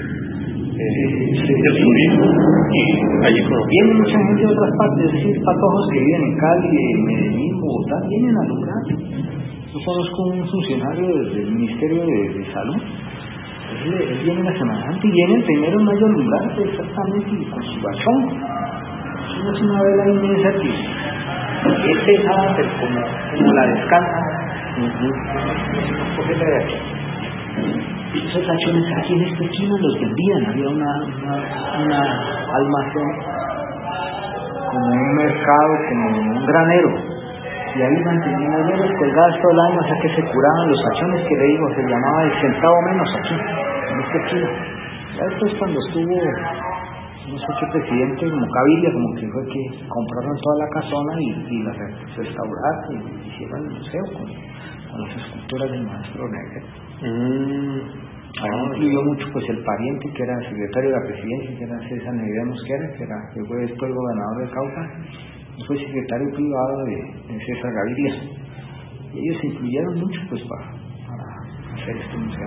el turismo y hay economía. Viene mucha gente de otras partes, es decir, patojos que viven en Cali, en Medellín, Bogotá, vienen a lograr. Yo conozco un funcionario del Ministerio de Salud. Él viene la Semana Santa y viene el 1 de mayo a alumbrar exactamente con su bachón. Eso es una vela inmensa que es pesada, pero como la descansa. Cógela de aquí. Esos tachones aquí en esta esquina los vendían. Había una almacén, como un mercado, como un granero. Y ahí mantenían las velas colgadas todo el año, o sea que se curaban los tachones que le digo, se llamaba el centavo menos aquí, en esta esquina. Ya después cuando estuvo, no sé qué presidente, como Cabilia, como que fue que compraron toda la casona y la restauraron y hicieron el museo con las esculturas del maestro Negre. Ahí incluyó mucho pues el pariente que era el secretario de la presidencia, que era César Negrera Mosquera, que fue después gobernador de Cauca, y fue secretario privado de César Gaviria. Y ellos se incluyeron mucho pues para hacer este museo.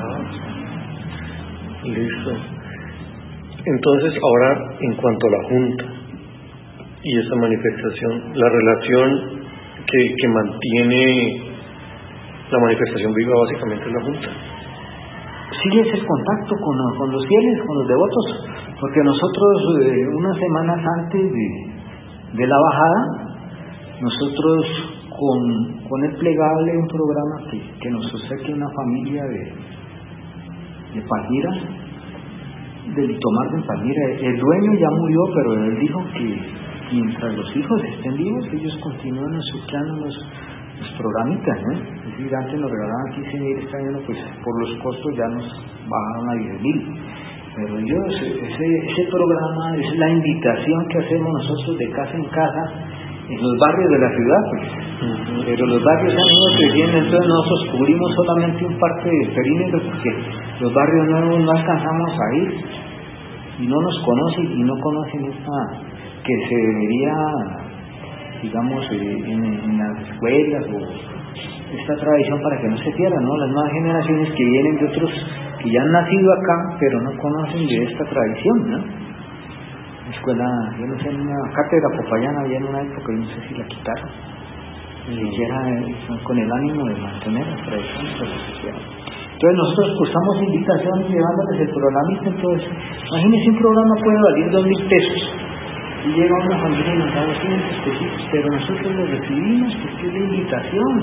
Listo. Entonces ahora en cuanto a la Junta y esa manifestación, la relación que mantiene la manifestación viva básicamente es la Junta. Sí, es el contacto con los fieles, con los devotos, porque nosotros unas semanas antes de la bajada, nosotros con el plegable, un programa que nos obsequia una familia de Palmira, del Tomar de Palmira. El dueño ya murió, pero él dijo que mientras los hijos estén vivos, ellos continúan obsequiando los programitas, ¿no? Es decir, antes nos regalaban 15.000, este año pues por los costos ya nos bajaron a 10.000. Pero ese programa es la invitación que hacemos nosotros de casa en casa en los barrios de la ciudad, pues. Pero los barrios han ido creciendo, entonces nosotros cubrimos solamente un parte del perímetro porque los barrios nuevos no alcanzamos a ir y no nos conocen y no conocen esta que se debería, digamos, en las escuelas o esta tradición para que no se pierda, ¿no? Las nuevas generaciones que vienen de otros que ya han nacido acá pero no conocen de esta tradición, ¿no? Escuela, yo no sé, en una cátedra popayana había en una época, yo no sé si la quitaron, y era con el ánimo de mantener las tradiciones de la sociedad. Entonces nosotros cursamos invitaciones llevándoles el programista. Entonces imagínense, un programa puede valer 2.000 pesos y llega una familia y nos da 200 pesitos, pero nosotros lo recibimos porque es la invitación a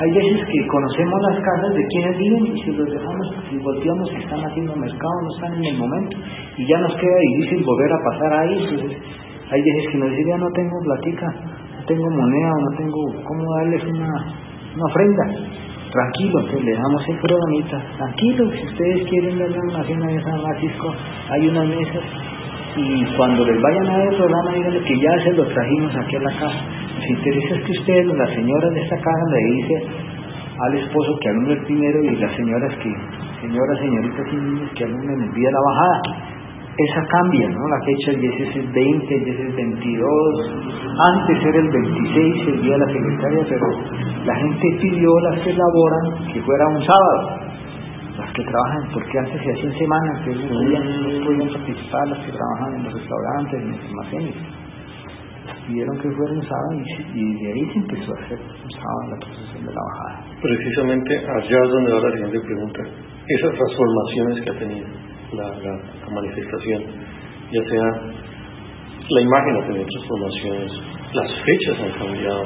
Hay veces que conocemos las casas de quienes viven y si los dejamos, si volteamos que están haciendo mercado, no están en el momento y ya nos queda difícil volver a pasar ahí. Entonces, hay veces que nos dicen, ya no tengo platica, no tengo moneda o no tengo cómo darles una ofrenda. Tranquilo, entonces le damos el programita, tranquilo, si ustedes quieren darle una cena de San Francisco, hay unas mesas y cuando les vayan a ver el programa díganle que ya se lo trajimos aquí a la casa. Nos interesa es que ustedes, las señoras de esta casa, le dicen al esposo que alumne el primero y las señoras que, señoritas y niños que alumnen el día de la bajada. Esa cambia, ¿no? La fecha, y ese es el 20, y ese es el 22, antes era el 26, el día de la secretaria, pero la gente pidió, las que laboran, que fuera un sábado, las que trabajan, porque antes se hacían semanas, que no podían participar, las que trabajan en los restaurantes, en los almacenes, pidieron que fuera un sábado, y de ahí se empezó a hacer un sábado la procesión de la bajada. Precisamente allá es donde va la siguiente pregunta. Esas transformaciones que ha tenido la manifestación, ya sea la imagen ha tenido transformaciones, las fechas han cambiado.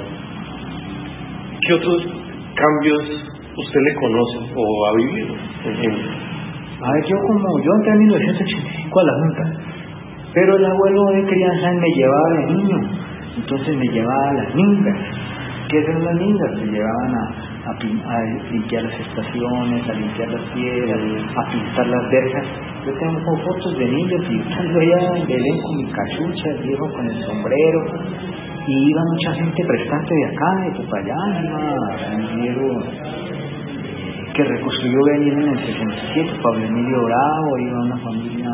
¿Qué otros cambios usted le conoce o ha vivido? A ver, yo entré en 1985 a la Junta, pero el abuelo de crianza me llevaba de niño, entonces me llevaba a las mingas. ¿Qué eran las mingas? Me llevaban a limpiar las estaciones, a limpiar las piedras, a pintar las verjas. Yo tengo fotos de niños pintando allá en Belén con mi cachucha, el viejo con el sombrero, y iba mucha gente prestante de acá, de Popayán, iba el ingeniero que reconstruyó Belén en el 67, Pablo Emilio Bravo, iba una familia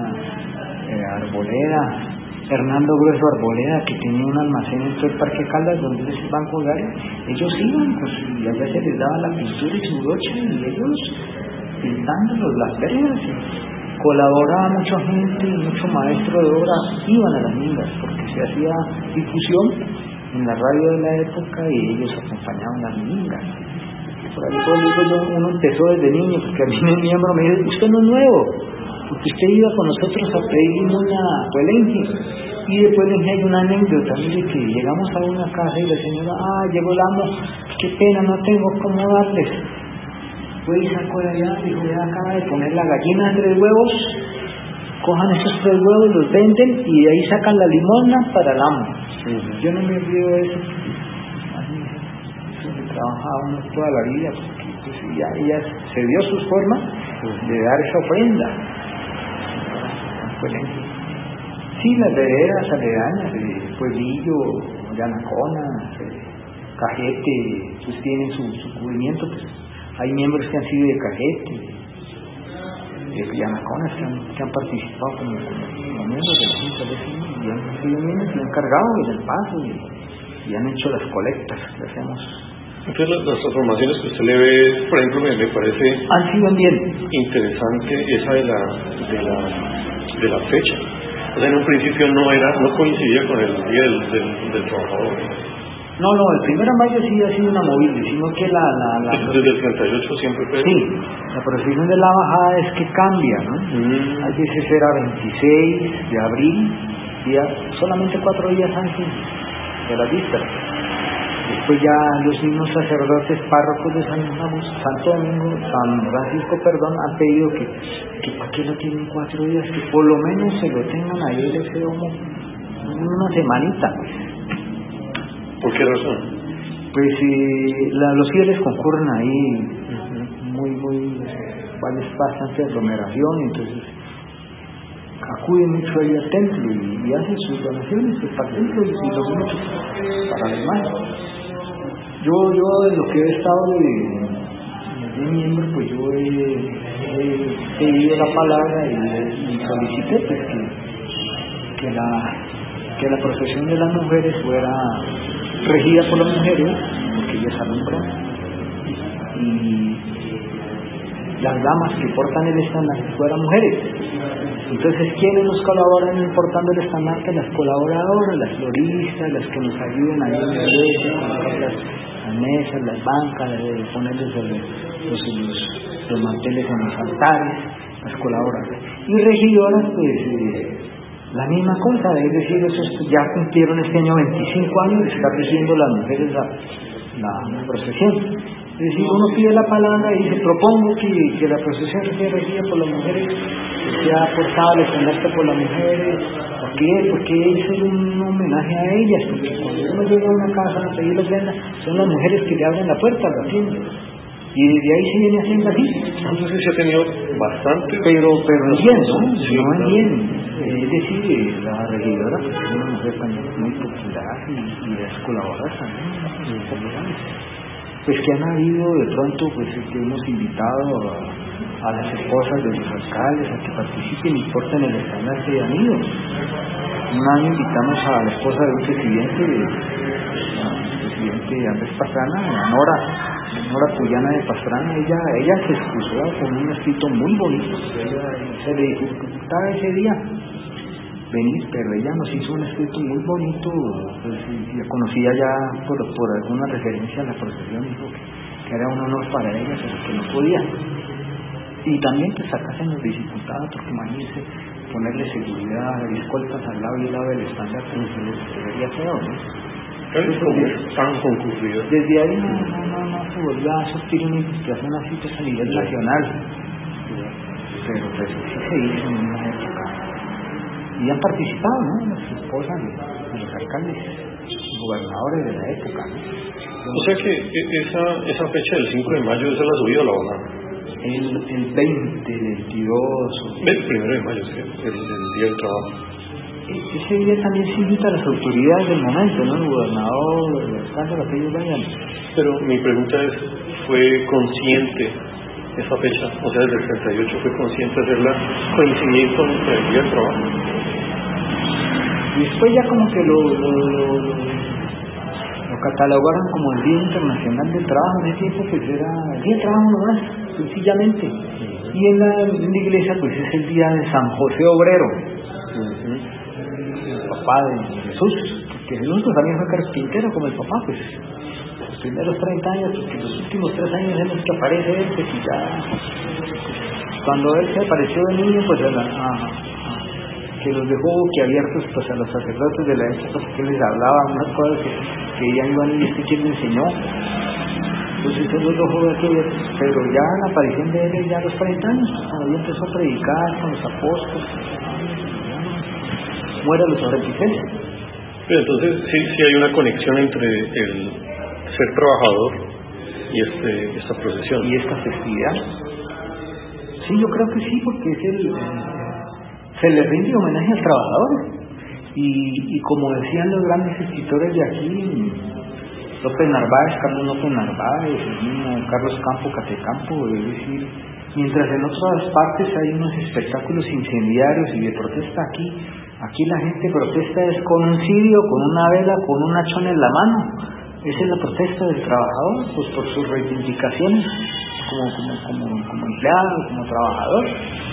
arboleda, Hernando Grueso Arboleda, que tenía un almacén en todo el Parque Caldas donde es el Banco Hogario. Ellos iban y allá se les daba la pintura y su brocha y ellos pintándolos las verjas. Colaboraba mucha gente y mucho maestro de obra iban a las mingas porque se hacía difusión en la radio de la época y ellos acompañaban las mingas. Por ahí todo digo yo, uno empezó desde niño, porque a mí mi miembro me dice, usted no es nuevo, porque usted iba con nosotros a pedir una huelenque, y después le dije una anécdota, mire que llegamos a una casa y la señora, llegó el amo, qué pena, no tengo cómo darles. Fue y sacó de allá, dijo, ya acaba de poner la gallina de 3 huevos, cojan esos 3 huevos, los venden y de ahí sacan la limosna para el amo. Yo no me olvido de eso, trabajaba uno toda la vida, porque pues, ya ella se dio su forma de dar esa ofrenda. Sí, las veredas aledañas de Pueblillo, Yanacona, Cajete, pues tienen su cubrimiento, pues hay miembros que han sido de Cajete, de Yanaconas que han participado como miembros de la Junta de Vecinos y han sido miembros que han cargado en el paso y han hecho las colectas que hacemos. Entonces las transformaciones que usted le ve, por ejemplo, me parece han sido bien interesante esa de la fecha. O sea, en un principio no coincidía con el día del trabajador. No, el 1 de mayo sí ha sido inamovible, sino que desde el 38 siempre fue. Sí, la procesión de la bajada es que cambia, ¿no? Hay veces era 26 de abril, solamente 4 días antes de la víspera. Después ya los mismos sacerdotes párrocos de San Francisco, han pedido que para qué lo tienen 4 días, que por lo menos se lo tengan ahí ese domo una semanita. ¿Por qué razón? Pues los fieles concurren ahí, vale bastante aglomeración, entonces acuden mucho ahí al templo y hacen sus donaciones para el templo y los muchos para el demás. Yo de lo que he estado de miembro, pues yo he pedido la palabra y solicité pues que la procesión de las mujeres fuera regida por las mujeres, porque ellas alumbran, y las damas que portan el estandarte fueran mujeres. Entonces, ¿quiénes nos colaboran portando el estandarte? Las colaboradoras, las floristas, las que nos ayudan ahí en la iglesia, las mesas, las bancas, ponerles los manteles en los altares, las colaboradoras. Y regidoras, pues, la misma cosa, es decir, esos ya cumplieron este año 25 años de estar rigiendo las mujeres la procesión. Es decir, uno pide la palabra y dice, propongo que la procesión sea regida por las mujeres, que sea portada al estandarte por las mujeres. ¿Por qué? Porque es un homenaje a ellas, porque cuando uno llega a una casa a pedir la ofrenda, son las mujeres que le abren la puerta, la tienda. Y desde ahí se viene haciendo así. Entonces se ha tenido bastante. Pero en bien, ¿no? Sí, no claro. en bien. Es decir, la regidora pues, es una mujer también muy popular y las colaboradoras también muy populares. Pues que han habido de pronto, pues que hemos invitado a las esposas de los alcaldes a que participen y porten el estandarte de amigos. Un año invitamos a la esposa de un presidente Andrés Pastrana, Nora Cuyana de Pastrana. Ella se excusó con un escrito muy bonito. Se le dificultaba ese día venir, pero ella nos hizo un escrito muy bonito, pues, y conocía ya por alguna referencia a la procesión, dijo que era un honor para ella, pero que no podía. Y también pues acá se nos dificultaba, porque imagínense ponerle seguridad, escoltas al lado y al lado del estándar, pues se vería feo, ¿no? Como tan concurrido. Desde ahí no se volvió a surtir una investigación así pues a nivel nacional, pero pues sí se hizo en una época. Y han participado, ¿no? Las esposas de los alcaldes, gobernadores de la época, ¿no? O sea que esa fecha del 5 de mayo se la ha subido a la baja. El 20, el 22. El 1 de mayo, sí, el Día del Trabajo. Ese día también se invita a las autoridades del momento, ¿no? El gobernador, el alcalde, lo que ellos vayan. Pero mi pregunta es, ¿fue consciente esa fecha? O sea, desde el 38 fue consciente hacerla coincidir con el Día del Trabajo. Y después ya como que lo catalogaron como el Día Internacional del Trabajo. En ese tiempo pues era el Día del Trabajo nomás, sencillamente. Y en la iglesia pues es el Día de San José Obrero, el papá de Jesús, porque Jesús pues, también fue carpintero como el papá, pues los primeros 30 años, porque los últimos 3 años en los que aparece él, pues y ya, cuando él se apareció de niño, pues que los dejó boquiabiertos pues a los sacerdotes de la época, porque les hablaba unas cosas que ya iban y este quien le enseñó. Entonces él los dejó boquiabiertos, pero ya la aparición de él ya a los 30 años, cuando él empezó a predicar con los apóstoles, muere a los 46. Pero entonces sí hay una conexión entre el ser trabajador y esta procesión. Y esta festividad. Sí, yo creo que sí, porque se le rinde homenaje al trabajador. Y como decían los grandes escritores de aquí, López Narváez, Carlos López Narváez, el mismo Carlos Campo Catecampo, es decir, mientras en otras partes hay unos espectáculos incendiarios y de protesta, aquí la gente protesta es con un cirio, con una vela, con un hachón en la mano. Esa es la protesta del trabajador, pues por sus reivindicaciones como empleado, como trabajador.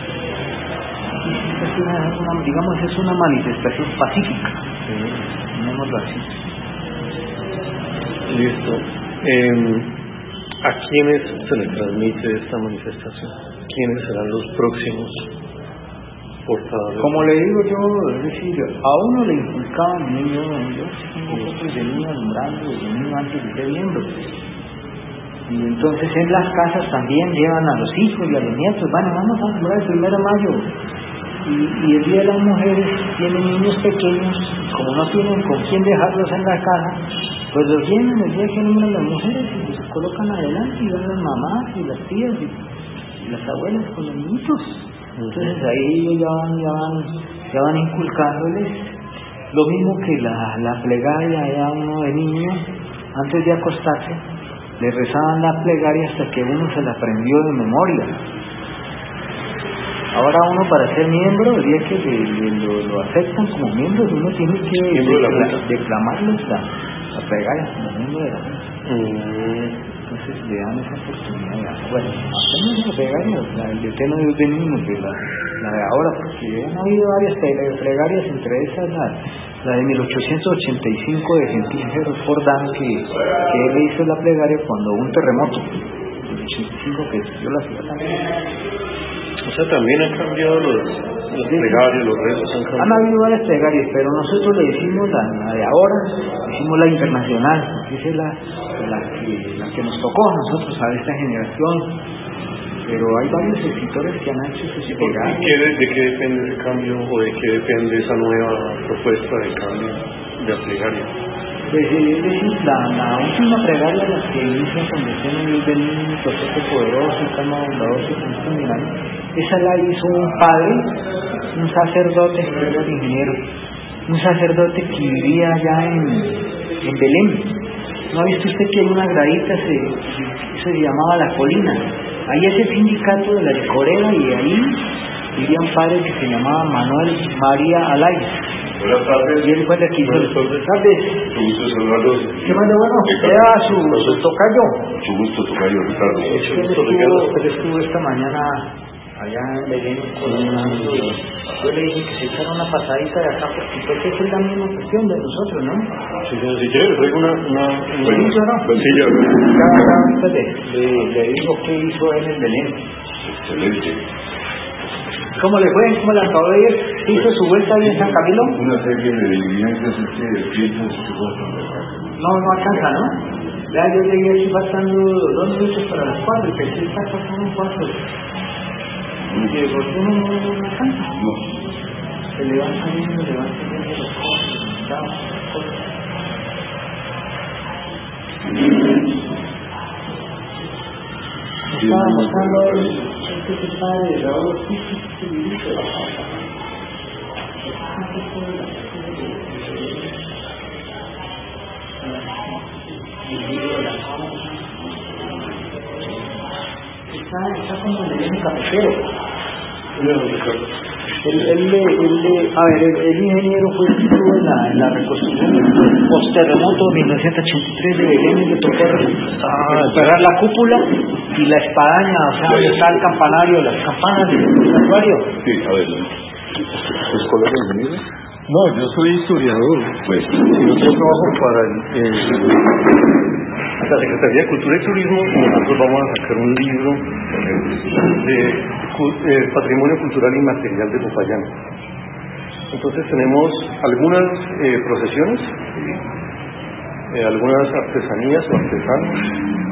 Es una manifestación pacífica, digámoslo así. Listo. ¿A quiénes se les transmite esta manifestación? ¿Quiénes serán los próximos portadores? Como le digo yo, es decir, a uno le inculcaban niños, yo tengo fotos de niños alumbrando, de niños antes de ser miembros. Y entonces en las casas también llevan a los hijos y a los nietos, vamos a alumbrar el 1 de mayo. Y el Día de las Mujeres tienen niños pequeños, como no tienen con quién dejarlos en la casa, pues los llenan el día que alumbran las mujeres y los colocan adelante y van las mamás y las tías y las abuelas con los niñitos. Entonces ahí ellos ya van inculcándoles lo mismo que la plegaria. Ya uno de niño, antes de acostarse, le rezaban la plegaria hasta que uno se la aprendió de memoria. Ahora uno, para ser miembro, el día que lo aceptan como miembro, uno tiene que declamarles la plegaria como miembro de la Junta. Entonces le dan esa oportunidad. Bueno, hacemos la plegaria, el Eterno Dios benigno, que la de ahora, porque han habido varias plegarias, entre esas la de 1885 de Gentil Fordán, que él hizo la plegaria cuando hubo un terremoto, el 85, que destruyó la ciudad también. O sea, también han cambiado Las plegarias, los rezos han cambiado. Han habido varias plegarias, pero nosotros le decimos la de ahora, decimos la internacional, porque esa es la que nos tocó a nosotros, a esta generación. Pero hay varios escritores que han hecho sus plegarias. ¿De qué depende ese cambio o de qué depende esa nueva propuesta de cambio de la plegaria? Pues es decir, la última plegaria, la que inicia cuando tiene del proceso poderoso, calma bondadoso, Cristo mirando, esa la hizo un padre, un sacerdote, era el ingeniero, un sacerdote que vivía allá en Belén. ¿No ha visto usted que hay una gradita, eso se llamaba La Colina? Ahí es el sindicato de la licorera y ahí vivía un padre que se llamaba Manuel María Alay. Buenas tardes. Y él fue de aquí. Buenas tardes. Mucho gusto saludarlos. ¿Qué más de bueno? Era su tocayo. Mucho gusto, tocayo Ricardo. Él estuvo esta mañana allá en Belén con un amigo. Yo le dije que se echara una pasadita de acá porque creo que es la misma cuestión de nosotros, ¿no? Si quieres, traigo una ¿Hizo, no? Sí, ya. Le digo qué hizo él en Belén. Excelente. ¿Cómo le fue? ¿Cómo le acabó de ir? ¿Hizo su vuelta ahí en San Camilo? Una serie de diligencias que piensas que No alcanza, ¿no? Ya yo llegué aquí faltando 2 minutos para las 4 y pensé que está pasando 4. ¿Y por qué no alcanza? No. Se le van saliendo los cosas. Chao. Estaba mostrando este padre de Raúl está como en un cafetero. El ingeniero estuvo en la reconstrucción post-terremoto 1983 de Belén y le tocó cerrar la cúpula y la espadaña, o sea, donde está el campanario, las campanas del santuario. Sí, a ver. ¿Es colega ingeniero? No, yo soy historiador. Pues, yo trabajo para la Secretaría de Cultura y Turismo y nosotros vamos a sacar un libro de Patrimonio Cultural Inmaterial de Popayán. Entonces tenemos algunas procesiones, algunas artesanías o artesanos,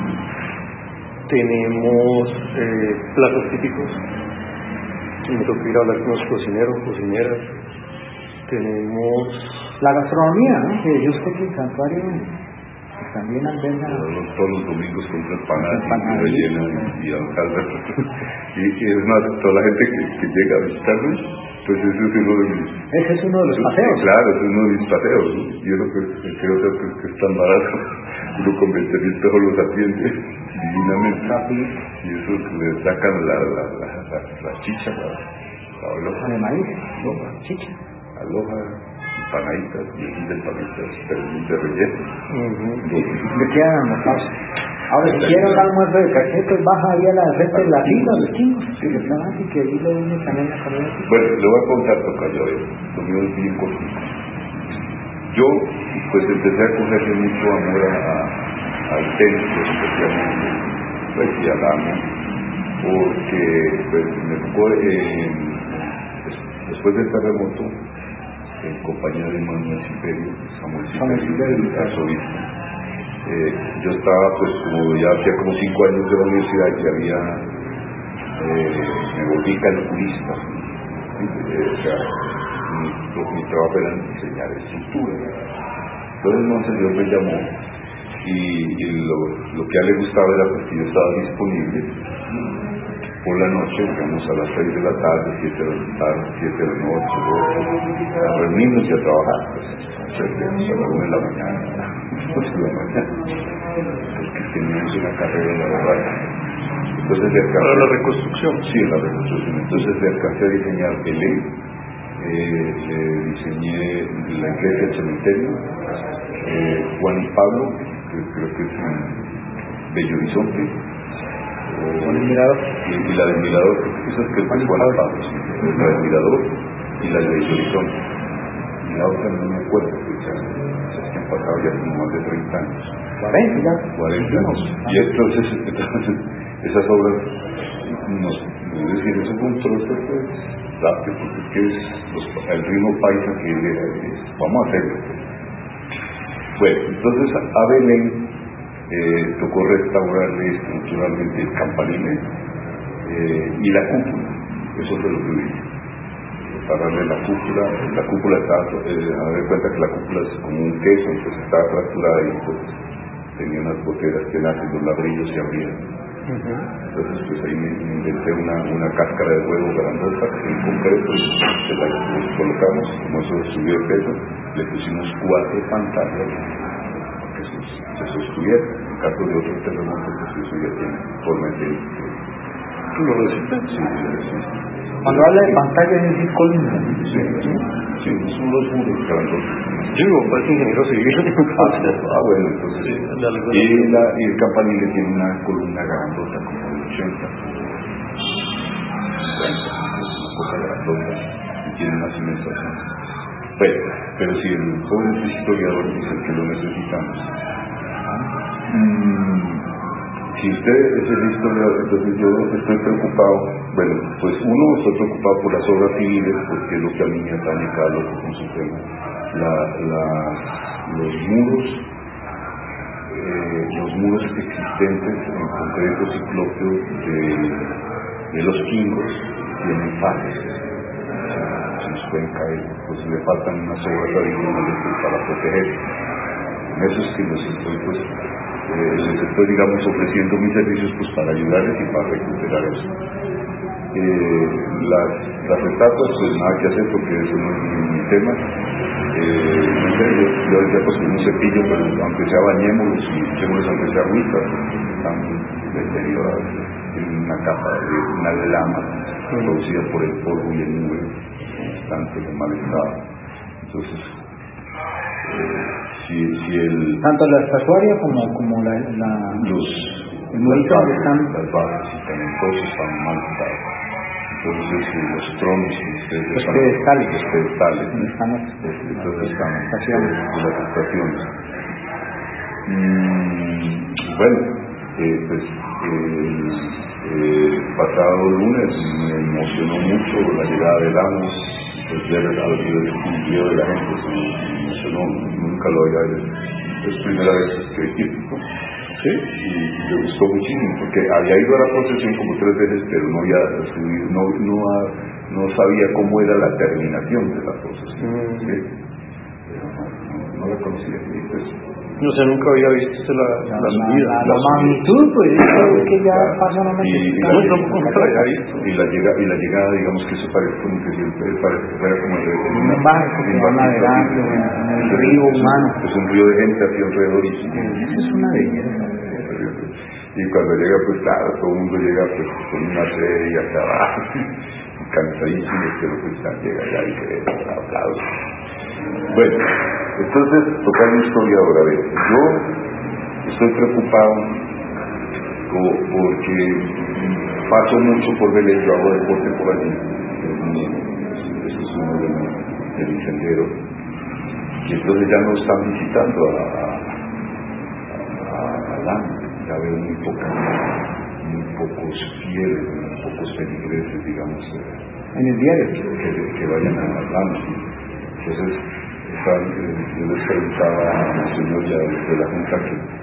tenemos platos típicos, me toca ir a hablar con los cocineros, cocineras, tenemos la gastronomía, ¿no? Que yo sé que el santuario también alberga todos los domingos compra empanadas rellena y alcalde y es más, toda la gente que llega a visitarnos, pues ese es uno de mis paseos. Claro, es uno de mis paseos, ¿no? Y es lo que creo que es tan barato, uno con 20.000 pesos los atiende divinamente y eso le sacan la chicha, la hoja de maíz, chicha, aloja, empanaditas, y empanadas, pero de relleno. Me quedan anotados. Ahora, si quieren el almuerzo de cachetes, baja ahí a la frente de la fila, los chingos, que le están así, que ahí lo viene también la comida. Bueno, le voy a contar, tocayo, lo mío es bien cortito. Yo, pues, empecé a cogerle mucho amor al centro, especialmente, pues, y al amo, porque, pues, me tocó, después del terremoto, en compañía de Manuel Silverio, Samuel Silverio, el arzobispo. Yo estaba, pues, como ya hacía como 5 años de la universidad, que había, me volví calculista. O sea, mi trabajo era enseñar estructuras. Entonces, Monseñor me llamó y lo que a él le gustaba era pues, que yo estaba disponible por la noche, digamos a las 6 de la tarde, 7 de la tarde, 7 de la noche, 8, a reunirnos y a trabajar, pues, a la 1 de la mañana, a las 8 de la mañana, porque teníamos una carrera en la verdad. Entonces le alcancé, para la reconstrucción. Sí, la reconstrucción. Entonces le alcancé a diseñar Belén, diseñé la iglesia del cementerio, Juan y Pablo, que creo que es un Bello Horizonte, con el mirador. Y la del mirador, eso es que es Juan y Pablo, sí, la del mirador y la del Bello Horizonte. Y la otra no me acuerdo, pues ya han pasado ya como más de 30 años. 40 ya. 40 años. Y entonces esas obras nos Es decir, eso fue un trozo rápido, porque es que es el ritmo paisa que vamos a hacerlo. Bueno, entonces a Belén tocó restaurarle estructuralmente el campanile y la cúpula. Eso fue lo que hice. Repararle la cúpula estaba, a ver cuenta que la cúpula es como un queso, entonces estaba fracturada y pues tenía unas goteras tenaces, los ladrillos se abrían. Entonces pues ahí me inventé una cáscara de huevo grandota en concreto y se la colocamos, como eso subió el peso, le pusimos 4 pantallas para que se sostuviera. En caso de otro terremoto, pues eso ya tiene forma de... ¿Tú lo resistes? Sí, lo resiste. Cuando habla de pantalla es decir columna. Sí, son los muros grandotes. Yo parece ingeniero civil. Bueno, entonces sí, y el campanile tiene una columna grandota como de 80, una cosa grandota y tiene una cimentación. Bueno, pero si el joven historiador dice que lo necesitamos, si usted es el historiador, entonces yo estoy preocupado. Bueno, pues uno, estoy preocupado por las obras civiles, porque es lo que a mí me atañe cada loco con su tema. Los muros existentes, en concreto ciclópeo de los Quingos, tienen fallas. Se nos pueden caer, pues le faltan unas obras adicionales para proteger. En eso es que les estoy, digamos, ofreciendo mis servicios pues para ayudarles y para recuperar eso. Las estatuas, pues nada que hacer porque eso no es mi tema. Yo decía pues con un cepillo, pero aunque sea bañémoslos y echémoslos aunque sea agüita, porque están deterioradas, tienen una capa de una lama producida por el polvo y el nube, bastante en mal estado. Entonces, si el... Tanto la estatuaria como las bases y también todos están en mal estado. Entonces los tronos, los pedestales, entonces están de las estaciones. Bueno, pues el pasado lunes me emocionó mucho la llegada del amo, pues ver el video de la gente, me emocionó, nunca lo había hecho, es primera vez que ir, ¿no? Sí, y me gustó muchísimo porque había ido a la procesión como 3 veces, pero no había subido, no sabía cómo era la terminación de la procesión. ¿Sí? No la conocía. No sé, nunca había visto la subida. La magnitud, pues es que ya pasa una y la llegada, digamos que eso parece como que fuera como un barco que va navegando en el río humano. Es un río de gente así alrededor y eso es una belleza. Y cuando llega, pues claro, todo el mundo llega pues con una sed y hasta abajo, cansadísimos, pero pues llega ya y que aplausos. Bueno, entonces, tocar mi historia ahora. Yo estoy preocupado porque paso mucho por Belén, yo hago deporte por allí, eso es uno del sendero, y entonces ya no están visitando a Lama, ya veo muy pocos fieles, muy pocos feligreses, digamos, en el diario, que vayan a Lama. Entonces, yo les preguntaba al señor ya de la Junta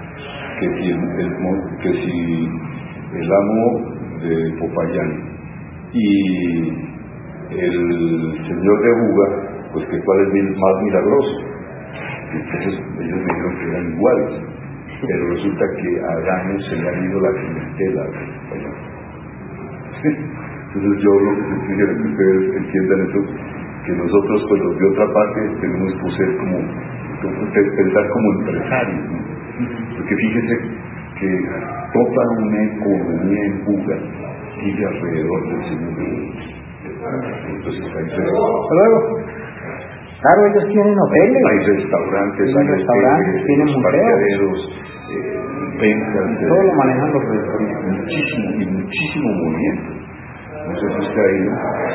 que si el amo de Popayán y el señor de Buga, pues que cuál es más milagroso. Entonces ellos me dijeron que eran iguales, pero resulta que a Adán se le ha ido la clientela de Popayán. Entonces yo lo que quiero que ustedes entiendan eso, que nosotros pues los de otra parte tenemos que ser pensar como empresarios, ¿no? Porque fíjense que toda una economía en Buga sigue alrededor del señor de Buga. Entonces luego, claro, ellos tienen hoteles, hay restaurantes, tienen museos, parqueaderos, ventas, todo lo manejan los restaurantes, muchísimo movimiento. No sé si usted ha ido.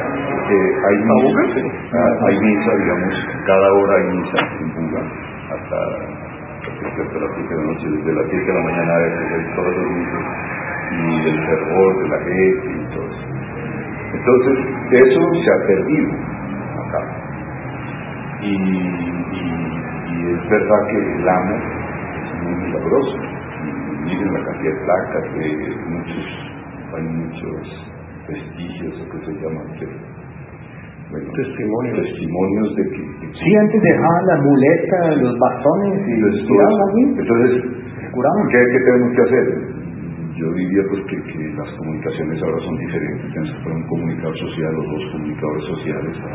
Hay misa, digamos, cada hora hay misa en Buga, hasta las 7 de la noche, desde las 7 de la mañana hay todos los misas, y el fervor de la gente y todo eso. Entonces, eso se ha perdido acá. Y es verdad que el amo es muy milagroso. Y miren la cantidad de placas, hay muchos vestigios, o que se llaman, testimonios de que sí, antes dejaban las muletas, los bastones y los tiraban allí. Entonces, curaban. ¿qué tenemos que hacer? Yo diría pues que las comunicaciones ahora son diferentes, ya se puede un comunicador social o dos comunicadores sociales a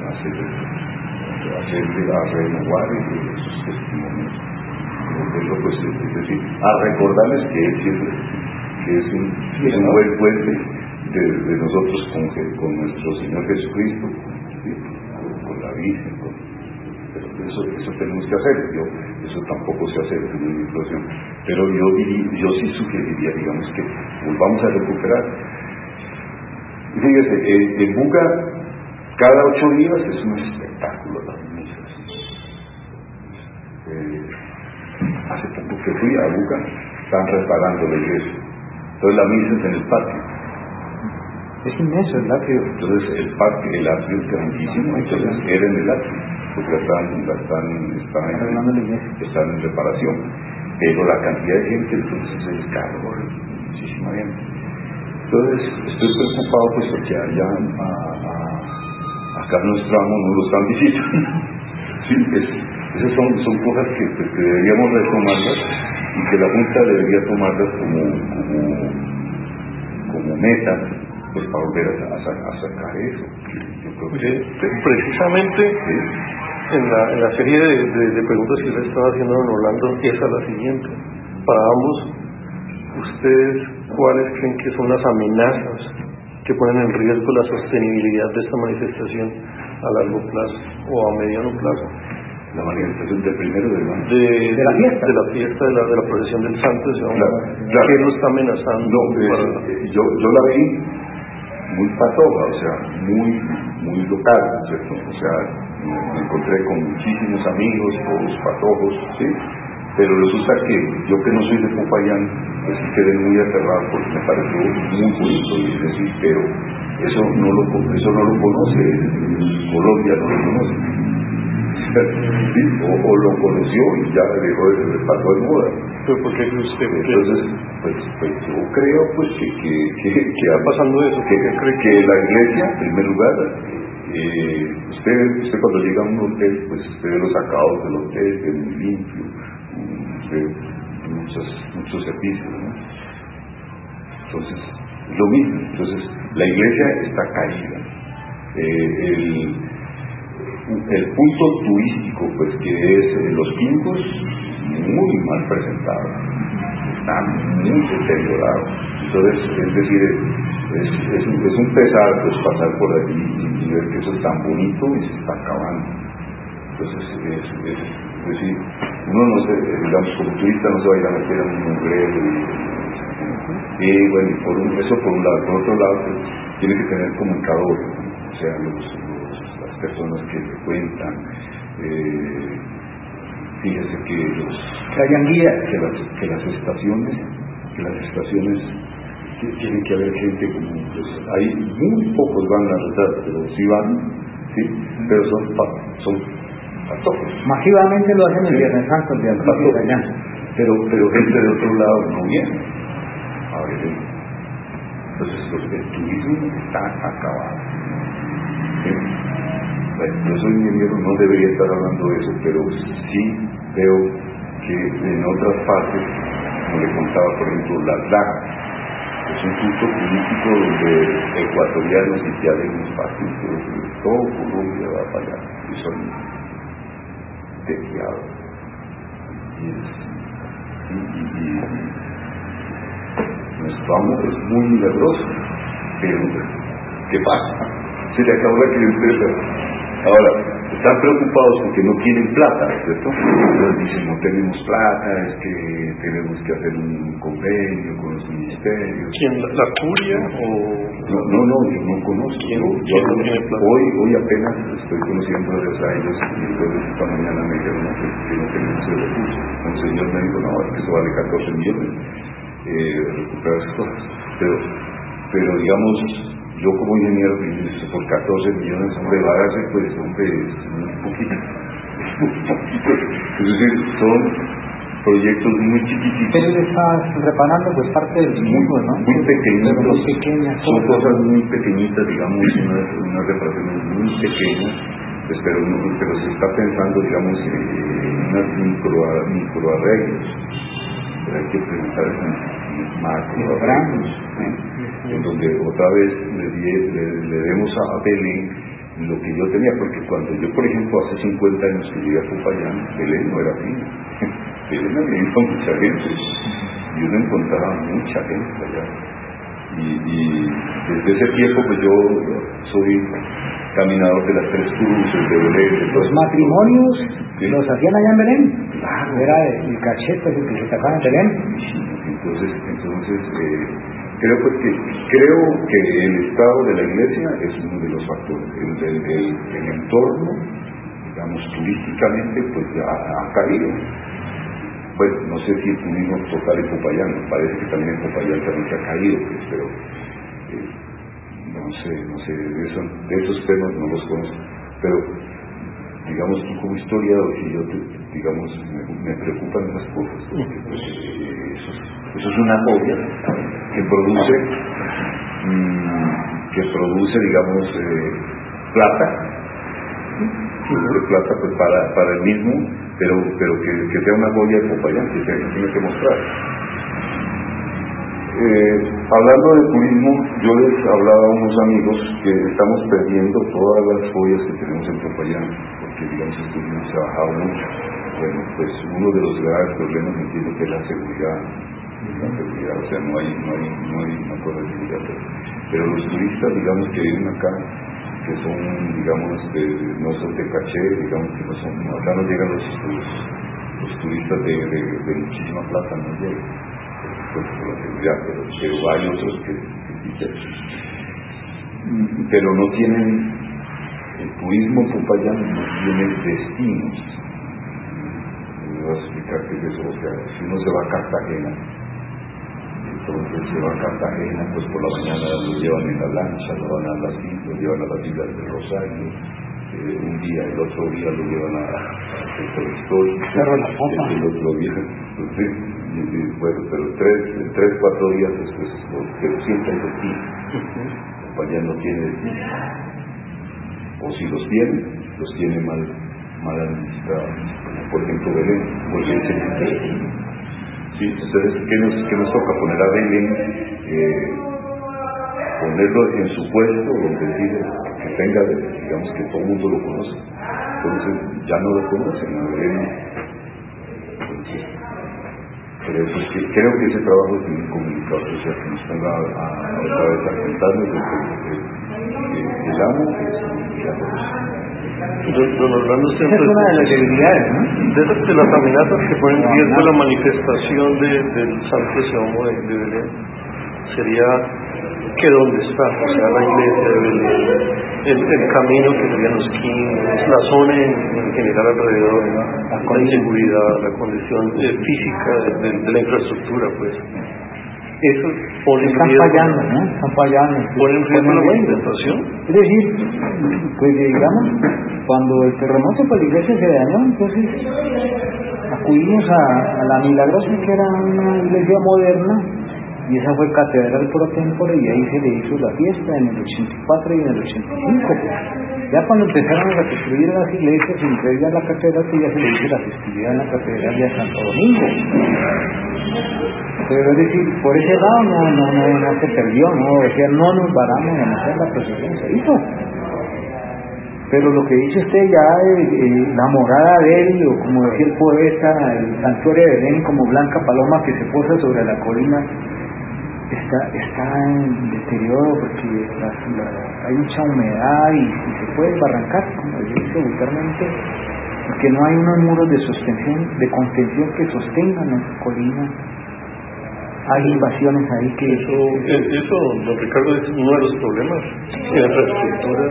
renovar esos testimonios. Pues, es decir, a recordarles que es un buen puente de nosotros con nuestro Señor Jesucristo, ¿sí? con la Virgen, pero eso tenemos que hacer. Eso tampoco se hace en una inflación, pero yo sí sugeriría, digamos, que volvamos a recuperar. Fíjese, en Buga cada 8 días es un espectáculo las misas. Hace poco que fui a Buga, están reparando la iglesia, entonces la misa es en el patio. Es inmenso el atrio. Entonces el atrio es grandísimo, entonces era en el atrio, porque están en reparación. Pero la cantidad de gente, entonces el calor, muchísima gente. Entonces estoy preocupado pues porque allá acá nuestro amo no lo están visitando. Sí, esas son cosas que deberíamos retomarlas y que la Junta debería tomarlas como meta, pues para volver a sacar eso. Yo creo que precisamente en la serie de preguntas que le estaba haciendo a don Orlando, esa es la siguiente. Para ambos, ¿ustedes cuáles creen que son las amenazas que ponen en riesgo la sostenibilidad de esta manifestación a largo plazo o a mediano plazo? La manifestación del primero de mayo. De la fiesta de la procesión del Santo, claro. ¿Qué lo está amenazando? Yo la vi muy patoja, o sea, muy local, ¿cierto? O sea, me encontré con muchísimos amigos, todos patojos, ¿sí? Pero resulta que yo, que no soy de Popayán, pues quedé muy aterrado porque me pareció muy bonito, y decir, pero eso no lo conoce, Colombia no lo conoce. Sí, o lo conoció y ya pasó de moda. ¿Pero por qué usted? Entonces, pues yo creo pues que está pasando eso. Que la iglesia, en primer lugar, usted cuando llega a un hotel, pues usted ve los acabados del hotel, que es muy limpio, muchos servicios, ¿no? Entonces, lo mismo. Entonces, la iglesia está caída. El punto turístico, pues, que es Los Pincos, muy mal presentado, está muy deteriorado. Entonces, es decir, es un pesar pues pasar por allí y ver que eso es tan bonito y se está acabando. Entonces, es decir, uno no se, digamos, como turista no se va a ir a meter en un mugrero y bueno, eso por un lado. Por otro lado, pues, tiene que tener comunicadores, o sea, las personas que le cuentan, fíjese que hayan guías, que las estaciones tienen que haber gente como, pues, hay muy pocos van a rezar, pero sí van, sí, pero son patojos. Masivamente lo hacen el Viernes Santo, el día de allá. Pero gente de otro lado no viene. A ver, entonces el turismo está acabado. ¿Sí? Bueno, yo soy ingeniero, no debería estar hablando de eso, pero sí veo que en otras partes, como le contaba, por ejemplo, Las Lajas, es un punto turístico donde ecuatorianos y tiareños pasan, todo Colombia va para allá y son desviados. Nuestro amo es muy milagroso, pero ¿qué pasa? Se le acabó la clientela. Ahora, están preocupados porque no tienen plata, ¿cierto? Entonces dicen, no tenemos plata, es que tenemos que hacer un convenio con los ministerios. ¿Quién? ¿La curia o...? No, yo no conozco. ¿Quién no tiene plata? Hoy apenas estoy conociendo a ellos y entonces esta mañana me dijeron que no tenemos ese recurso. Un señor me dijo, no, es que eso vale 14 millones recuperar esas cosas. Pero digamos, yo como ingeniero, por 14 millones, hombre, vágase, pues, hombre, es muy poquito. Es decir, son proyectos muy chiquititos. Pero él está reparando pues parte del mismo, ¿no? Muy pequeñitos, pero muy pequeñas, son cosas muy pequeñitas, digamos, unas reparaciones muy pequeñas, pues, pero se está pensando, digamos, en unas microarreglos, pero hay que preguntar en macroarreglos, en donde otra vez le demos a Belén lo que yo tenía, porque cuando yo, por ejemplo, hace 50 años que llegué a Popayán, Belén no era así. Belén había ido mucha gente, y uno encontraba mucha gente allá. Y desde ese tiempo, pues yo soy caminador de las tres cruces de Belén. Los matrimonios los hacían allá en Belén. Claro. Era el cachete el que se sacaba en Belén. Entonces creo que el estado de la iglesia es uno de los factores. El entorno, digamos, turísticamente, pues ha caído. Pues no sé si el turismo total en Popayán, me parece que también en Popayán también se ha caído, pues, pero no sé, de esos temas no los conozco. Pero, digamos, tú como historiador, si yo me preocupan esas cosas, porque pues, eso es una joya que produce, digamos, plata, plata pues para el mismo, pero que sea una joya de Popayán, que tiene que mostrar. Hablando de turismo, yo les hablaba a unos amigos que estamos perdiendo todas las joyas que tenemos en Popayán, porque digamos el turismo se ha bajado mucho. Bueno, pues uno de los graves problemas entiendo que es la seguridad. O sea, no hay una cosa de seguridad, pero los turistas, digamos, que vienen acá, que son, digamos, no son de caché, digamos, que no son, acá no llegan los turistas de muchísima plata, no llegan, pues, por la seguridad, pero hay otros que pero no tienen, el turismo Popayán no tiene destinos. Me voy a explicar qué es eso. O sea, si uno se va a Cartagena, entonces se va a Cartagena, pues por la mañana lo llevan en la lancha, lo llevan a las Islas del Rosario, un día, el otro día lo llevan a Centro Histórico, el otro día, bueno, pero en 3-4 días después, pero siempre hay destino. Popayán no tiene destino, o si los tiene mal administrados, como por ejemplo Belén, porque es el destino. Sí, entonces, ¿qué nos toca? Poner a Belén, ponerlo en su puesto, donde dice que tenga, digamos, que todo el mundo lo conoce. Entonces, ya no lo conocen a Belén. Entonces, creo que ese trabajo es muy comunicado, o sea, que nos ponga otra vez a contarnos de que el amo es un milagroso. Don Orlando, esa es una de las debilidades, ¿no? De las amenazas que ponen en riesgo la manifestación del Santo Eseomo de Belén sería que dónde está, o sea, la iglesia de Belén, el camino que serían los quines, la zona en general alrededor, la inseguridad, la condición física de la infraestructura, pues. Eso pone en riesgo. Están fallando. ¿Pone en riesgo la manifestación? Es decir, pues digamos, cuando el terremoto pues la iglesia se dañó, entonces acudimos a la Milagrosa, que era una iglesia moderna, y esa fue catedral pro tempore, y ahí se le hizo la fiesta en el 84 y en el 85. Ya cuando empezaron a reconstruir las iglesias, entre ellas la catedral, pues ya se le hizo la festividad en la catedral de Santo Domingo. Pero es decir, por ese lado no se perdió, no decía, no nos varamos en hacer la procesión, se hizo. Pero lo que dice usted ya, la morada de él, o como decía el poeta, el santuario de Belén, como blanca paloma que se posa sobre la colina, está en deterioro porque hay mucha humedad y se puede barrancar, como dice vulgarmente, porque no hay unos muros de contención que sostengan la colina. Hay invasiones ahí que eso, don Ricardo, es uno de los problemas en la infraestructura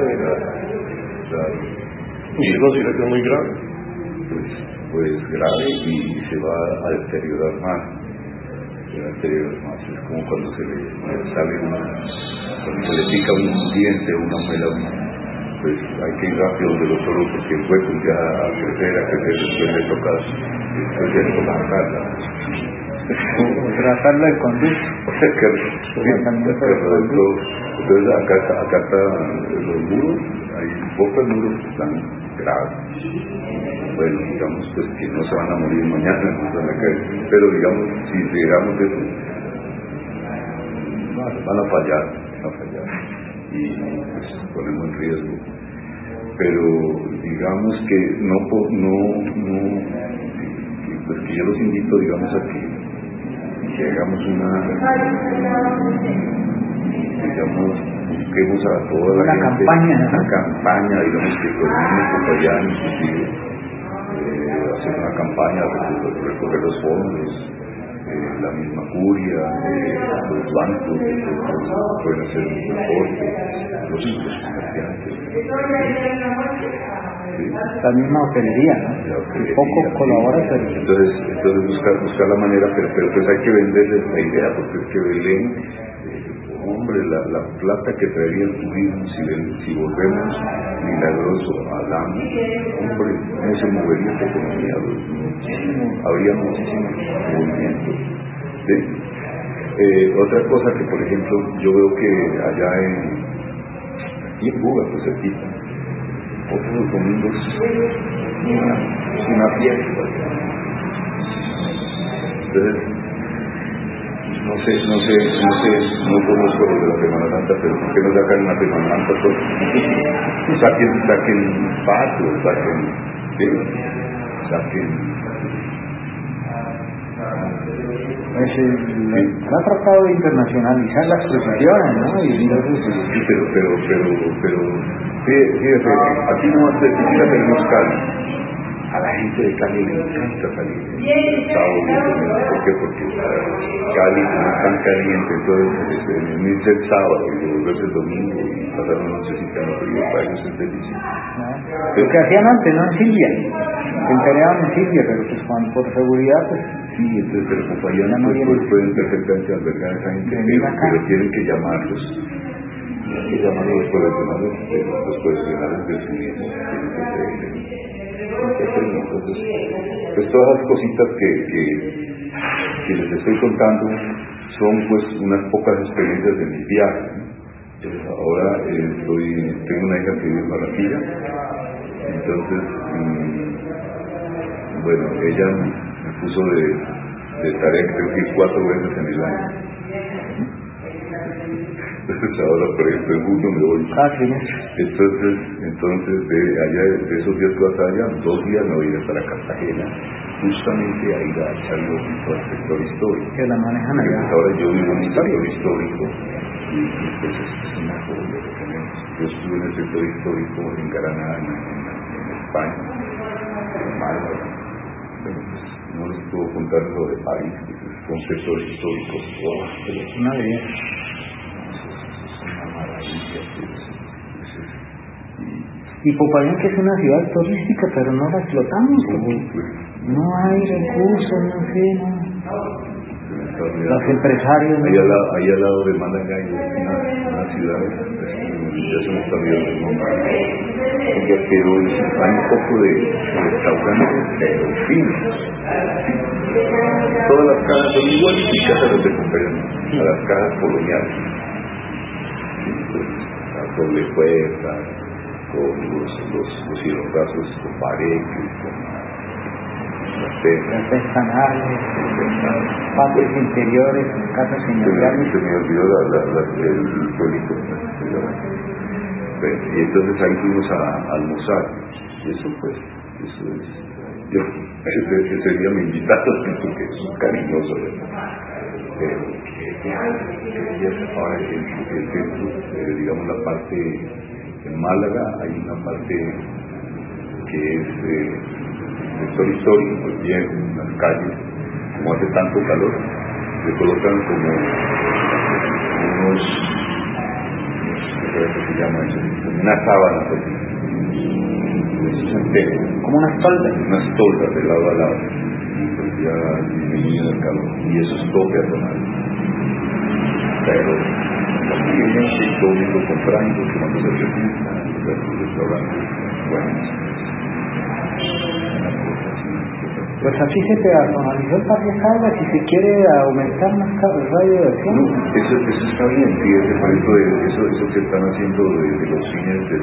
y se considera que es muy grave. Pues grave, y se va a deteriorar más. Es como cuando se le sale cuando se le pica un diente, una muela, pues hay que ir rápido donde los toros porque el hueco ya a crecer, después le toca sacarla. Tratarla de conducto. O sea que entonces acá está los muros, hay pocos muros que están graves. Bueno, digamos pues que no se van a morir mañana, no se van a caer, pero digamos, si llegamos de eso, van a fallar y pues ponemos en riesgo. Pero digamos que pues que yo los invito, digamos, a que hagamos busquemos a toda la gente, una campaña, digamos que por ejemplo allá inclusive hacer una campaña, recoger los fondos, la misma curia, los bancos, pueden hacer un deporte, los comerciantes. La misma hotelería, ¿no? Poco colabora, pero... Entonces buscar la manera, pero pues hay que venderles la idea, porque es que Belén, hombre, la plata que traería el turismo, si volvemos milagroso al año, hombre, no se movería esta economía, habría muchísimo movimiento. ¿Sí? Otra cosa que, por ejemplo, yo veo que allá en Cuba, pues cerquita, otros los domingos una fiesta. Entonces, no conozco lo de la Semana Santa, pero ¿por qué no sacan una Semana Santa? Saquen patos, saquen ha tratado de internacionalizar las procesiones, ¿no? Y entonces, sí, pero fíjate, aquí no tenemos Cali. A la gente de Cali le encanta salir el sábado. ¿Por qué? Porque Cali no es tan caliente, entonces irse el sábado y volverse el domingo y pasar una nochecita en los fríos, para ellos es delicioso. Lo que hacían antes, ¿no? En Silvia. Se entregaban en Silvia, pero pues por seguridad, pues... Sí, entonces, pero compañeros pueden perfectamente albergar a esa gente, pero tienen que llamarlos. Hay que llamarlos los profesionales del turismo. Entonces, pues todas las cositas que les estoy contando son pues unas pocas experiencias de mis viajes. Entonces, ahora tengo una hija que vive en Barranquilla, entonces bueno, ella me puso de tarea que tengo que ir 4 veces en el año. Entonces ahora, por ejemplo, en junio me voy. Entonces de esos días que vas allá, 2 días me voy a ir hasta la Cartagena, justamente a ir a echar el ojito al sector histórico. Que la manejan allá. Entonces ahora yo vivo en un sector histórico y pues es una joya que tenemos. Yo estuve en el sector histórico en Granada, en España, en Málaga. Bueno, pues no les puedo contar lo de París, que es un sector histórico. Una belleza. Y Popayán, que es una ciudad turística, pero no la explotamos porque no hay recursos, no sé, no. Los empresarios. Ahí al lado de Málaga hay una ciudad, ya se me está olvidando el nombre, pero hay un poco de restaurantes pero finos. Todas las casas son igualitas a las de Popayán, a las casas coloniales. Las doble puerta, con los hierogazos, con paredes, con las canales, patios interiores, casas señoriales. Se me olvidó el pueblito. Y entonces ahí fuimos a almorzar. Y eso pues, ese día me invitaron porque es cariñoso. Ahora el centro, digamos la parte en Málaga, hay una parte que es sector histórico, pues bien, en las calles, como hace tanto calor, le colocan como unos, ¿qué se llama eso? Una sábana, pues, como unas toldas. Unas toldas de lado a lado, y pues ya disminuyen el calor, y eso es todo peatonal. Pero cliente, y todo el mundo comprando, tomando cervecita, los restaurantes, bueno. Pues así se personalizó el Parque Caldas. Si se quiere aumentar más radio de acción. No, eso está bien, fíjese, por ejemplo, eso que están haciendo de los cines de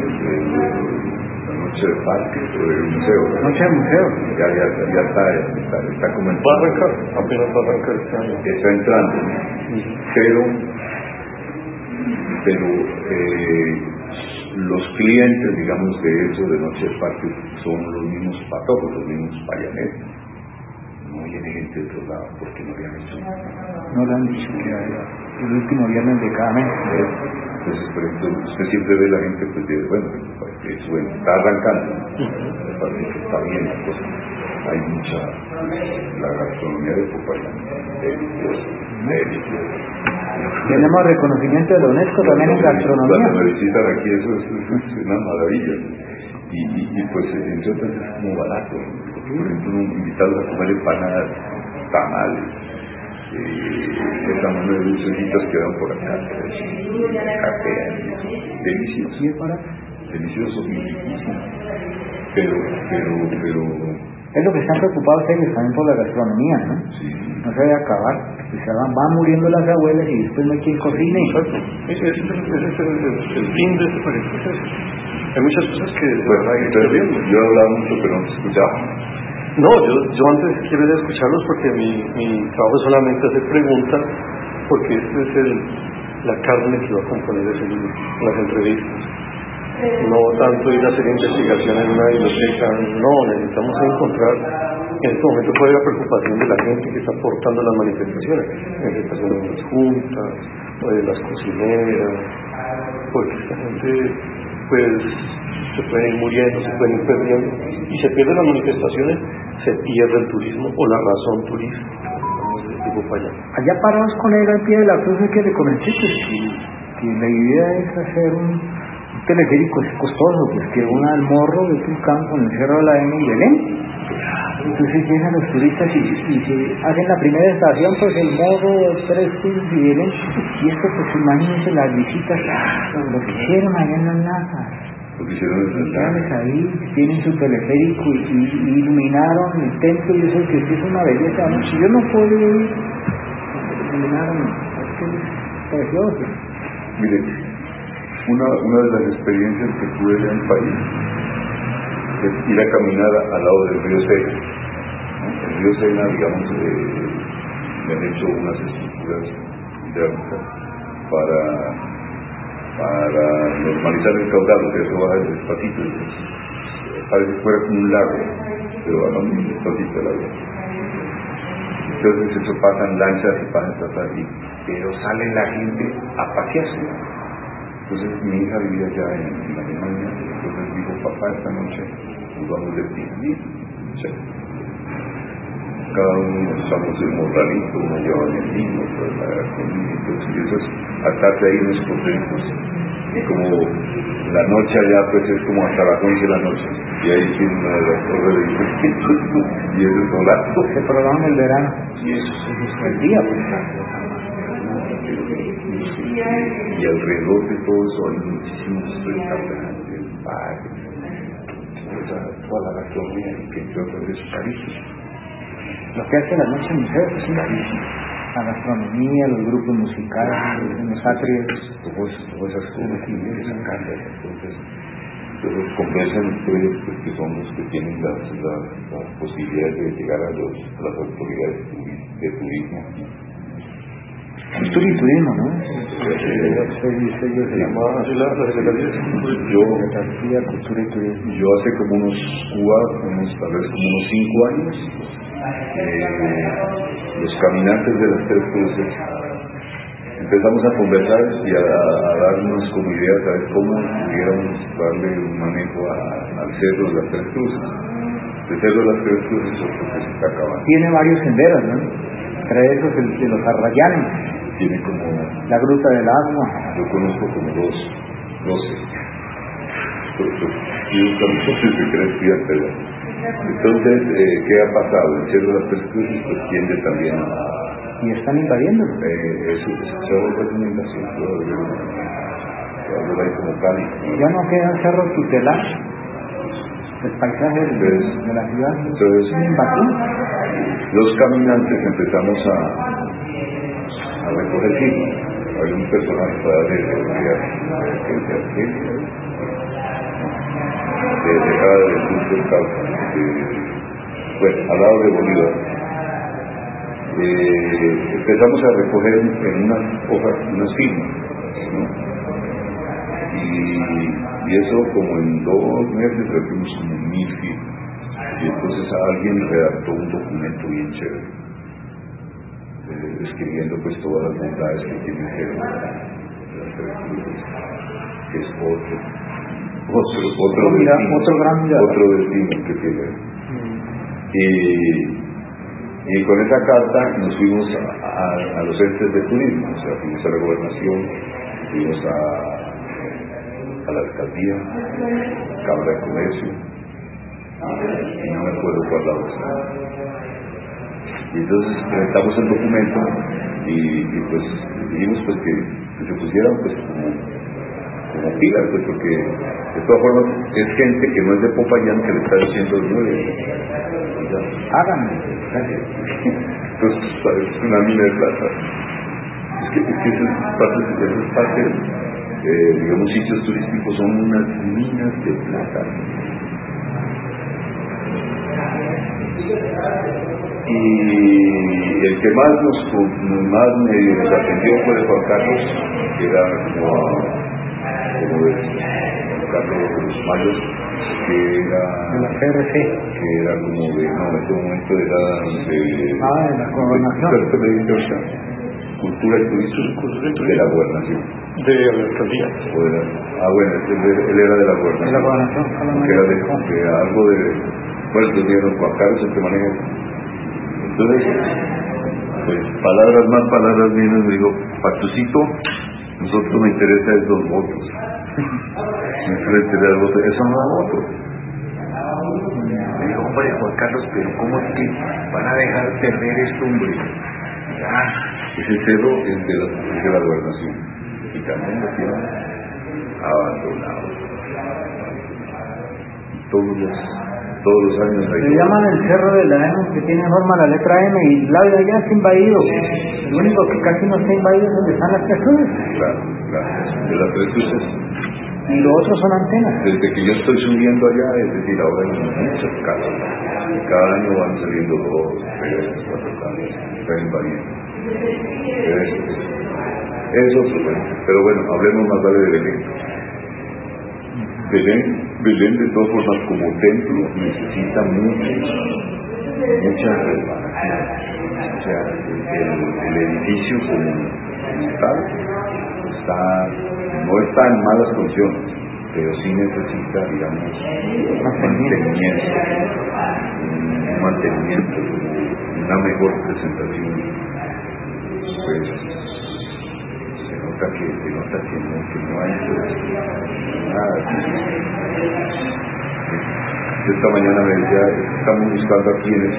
la noche de parque o del museo. Noche de museo. Ya está comenzando. Va a arrancar, apenas va a arrancar este año. Está entrando, pero los clientes, digamos, de eso, de Noche de Parque, son los mismos patojos, los mismos payaneros. No viene gente de otro lado porque no le han hecho nada. No le han dicho que era el último viernes de cada mes. Entonces, por ejemplo, usted siempre ve la gente, pues, bueno, está arrancando, me parece que está bien la cosa. Hay mucha, la gastronomía de Popayán, Tenemos reconocimiento de la UNESCO también en gastronomía. Cuando me visitan aquí, eso es una maravilla. Y pues, entre otras, es como barato. Por ejemplo, invitarlos a comer empanadas, tamales, esas manos de dulcecitas que dan por acá, deliciosos. ¿Sí es barato? Deliciosos y riquísimos. Pero es lo que están preocupados ellos también por la gastronomía, ¿no? sí. No se debe acabar, que se van muriendo las abuelas y después no hay quien cocine. Exacto. Ese es el fin de este proyecto. Hay muchas cosas que yo hablaba mucho, pero no te escuchaba. No, yo antes quiero escucharlos porque mi trabajo es solamente hacer preguntas, porque este es la carne que va a componer ese libro, las entrevistas. No tanto ir a hacer investigación en una biblioteca, no, necesitamos encontrar, en este momento cuál es la preocupación de la gente que está aportando las manifestaciones de las juntas, o de las cocineras, porque esta gente pues se pueden ir muriendo, se pueden ir perdiendo, y se pierden las manifestaciones, se pierde el turismo o la razón turística de Popayán. Allá parados con él al pie de la cruz, que le comenté que la idea es hacer un teleférico, es costoso, pues que una al Morro de Tulcán con el Cerro de la M y Belén. Entonces llegan los turistas y se hacen la primera estación, pues el Morro, Tres Pinos y Belén, y esto pues imagínense las visitas, lo que hicieron allá en las Nazas. Lo que hicieron en las Nazas. Ahí tienen su teleférico y iluminaron el templo, y eso que es una belleza, ¿no? Si yo no puedo ir, iluminaron, es precioso. Mire, una de las experiencias que tuve en el país es ir a caminar al lado del río Sena. El río Sena, digamos, le han hecho unas estructuras hidráulicas para normalizar el caudal, porque eso baja despacito, parece que fuera como un lago, pero baja muy despacito el agua. Entonces eso pasan lanchas y pasan, pero sale la gente a pasearse. Entonces mi hija vivía allá en Alemania, entonces dijo, papá, esta noche nos vamos de picnic. Cada uno usamos el morralito, uno lleva el vino, otro la comida, entonces y eso es atarse ahí en los contentos. Y como la noche allá pues es como hasta las 11 de la noche, y ahí tiene una de las torres de diferentes, y eso es volato. Se prolonga el verano. Y eso es el día, pues. Y alrededor de todo eso hay muchísimos restaurantes, bares, toda la gastronomía, que entre otras es carísimo. Lo que hace la noche en museo es carísimo. La gastronomía, los grupos musicales, los atrios, todas esas cosas que vienen sacando. Entonces convencen ustedes pues, que son los que tienen las posibilidades de llegar a las autoridades de turismo. Cultura y turismo, ¿no? Se llama la Secretaría de Cultura y Turismo. Yo hace como tal vez como unos 5 años, los caminantes de las Tres Cruces empezamos a conversar y a darnos como ideas a ver cómo pudiéramos darle un manejo al Cerro de las Tres Cruces. El Cerro de las Tres Cruces es otro que se está acabando. Tiene varios senderos, ¿no? Entre esos el de los Arrayanes. Tiene como... La Gruta del Agua. Yo conozco como 12. Y un camino se cree fíjate. Entonces, ¿qué ha pasado? El Cerro de las Tres Cruces pues tiende también y están invadiéndolo. Eso se vuelve una invasión, se ahí como Cali. Ya no quedan cerros tutelar el paisaje de la ciudad. Entonces, es una invasión. Los caminantes empezamos a recoger firmas. Hay un personaje para darle seguridad de cada del sur del Cauca, bueno, al lado de Bolívar. Empezamos a recoger en unas hojas, unas firmas, ¿no? Y eso como en 2 meses recibimos como 1000 firmas. Y entonces alguien redactó un documento bien chévere, escribiendo pues todas las bondades que tiene que ver que es otro destino que tiene. Y con esa carta nos fuimos a los entes de turismo, o sea, fuimos a la gobernación, fuimos a la alcaldía, Cámara de Comercio, y no me acuerdo cuál la otra. Y entonces presentamos el documento y pues dijimos pues que se pusieran pues como pilas, pues porque de todas formas es gente que no es de Popayán que le está diciendo háganme. Entonces es una mina de plata. Es que esas partes digamos sitios turísticos son unas minas de plata. Y el que más nos atendió fue Juan Carlos, que era como de Carlos de los Mayos, que era de la CRC, que era como de, no, en este momento era de la gobernación, cultura y turismo de la gobernación, de la alcaldía, bueno, él era de la gobernación, que era de algo de, bueno, entonces Juan Carlos el que maneja. Entonces, pues palabras más, palabras menos, me digo, Patucito, nosotros nos interesa es 2 votos. Nos interesa el voto, eso no da voto. Me dijo, hombre, Juan Carlos, pero ¿cómo es que van a dejar perder esto, hombre? Ese cerro es de la gobernación y también lo tienen abandonado. Todos los años hay. Se llaman el Cerro de la M, que tiene forma la letra M, y el lado de allá está invadido. Lo único que casi no está invadido es donde están las Tres Cruces. Claro, de las Tres Cruces. Y lo otro son antenas. Desde que yo estoy subiendo allá, es decir, ahora hay muchas casas. Cada año van saliendo 2, 3, 4 casas. Están invadiendo. Eso es bueno. Pero bueno, hablemos más vale de Belén. Belén de todas formas como templo necesita mucha reparación. O sea, el edificio como tal no está en malas condiciones, pero sí necesita, digamos, mantenimiento, una mejor presentación. Pues se nota que no hay nada. Esta mañana me decía, estamos buscando aquí en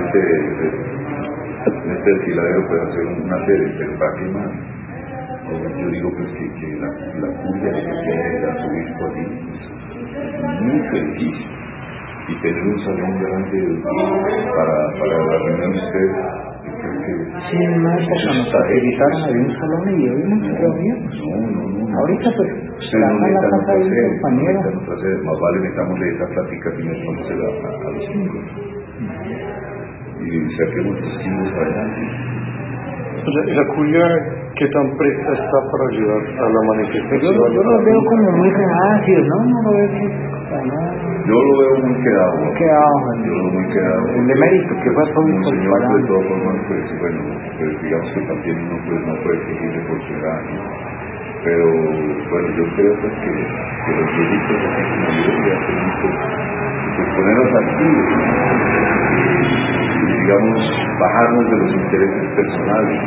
este desfiladero pues hacer una sede, pero ¿para qué más? Yo digo pues que la curia que quiere a su hijo allí es muy difícil, y tener un salón grande para la reunión de ustedes. Sí, en una época nos facilitaron ahí un salón y hoy nos reuníamos. No. Ahorita pues ustedes no necesitan casa de un compañero. Más vale metámosle esa plática que nos conoce a los 5 y saquemos los 5 adelante. O sea, ¿la curia qué tan presta está para ayudar a la manifestación? Yo lo veo como muy reacios, ¿no? No lo veo yo lo veo muy quedado. Yo lo veo muy quedado. El emérito que fue por un señor de todas formas, pues bueno, pues digamos que también uno pues no puede exigirle por su edad, ¿no? Pero bueno, yo creo pues que los viejitos así como yo ya tenemos pues ponernos activos y digamos bajarnos de los intereses personales,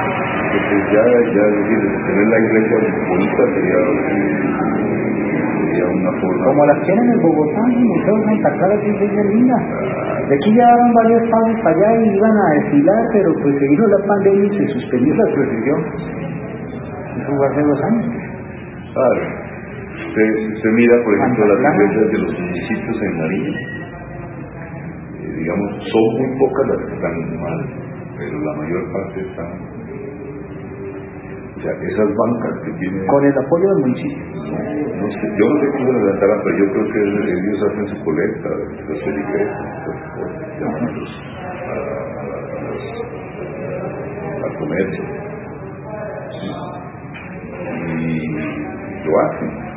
porque ya decir, tener la iglesia bonita sería sería una forma. Como las tienen en Bogotá, en el Museo de Santa Clara, que es linda. De aquí llevaron varios padres para allá y iban a desfilar, pero pues se vino la pandemia y se suspendió la procesión. Eso fue hace 2 años. Claro. Usted mira, por ejemplo, las iglesias de los municipios en Nariño. Digamos, son muy pocas las que están mal, pero la mayor parte están. O sea, esas bancas que tienen. Con el apoyo del municipio. No sé, yo no sé cómo lo levantarán, pero yo creo que ellos hacen su colecta, los feligreses, al comercio. Y lo hacen.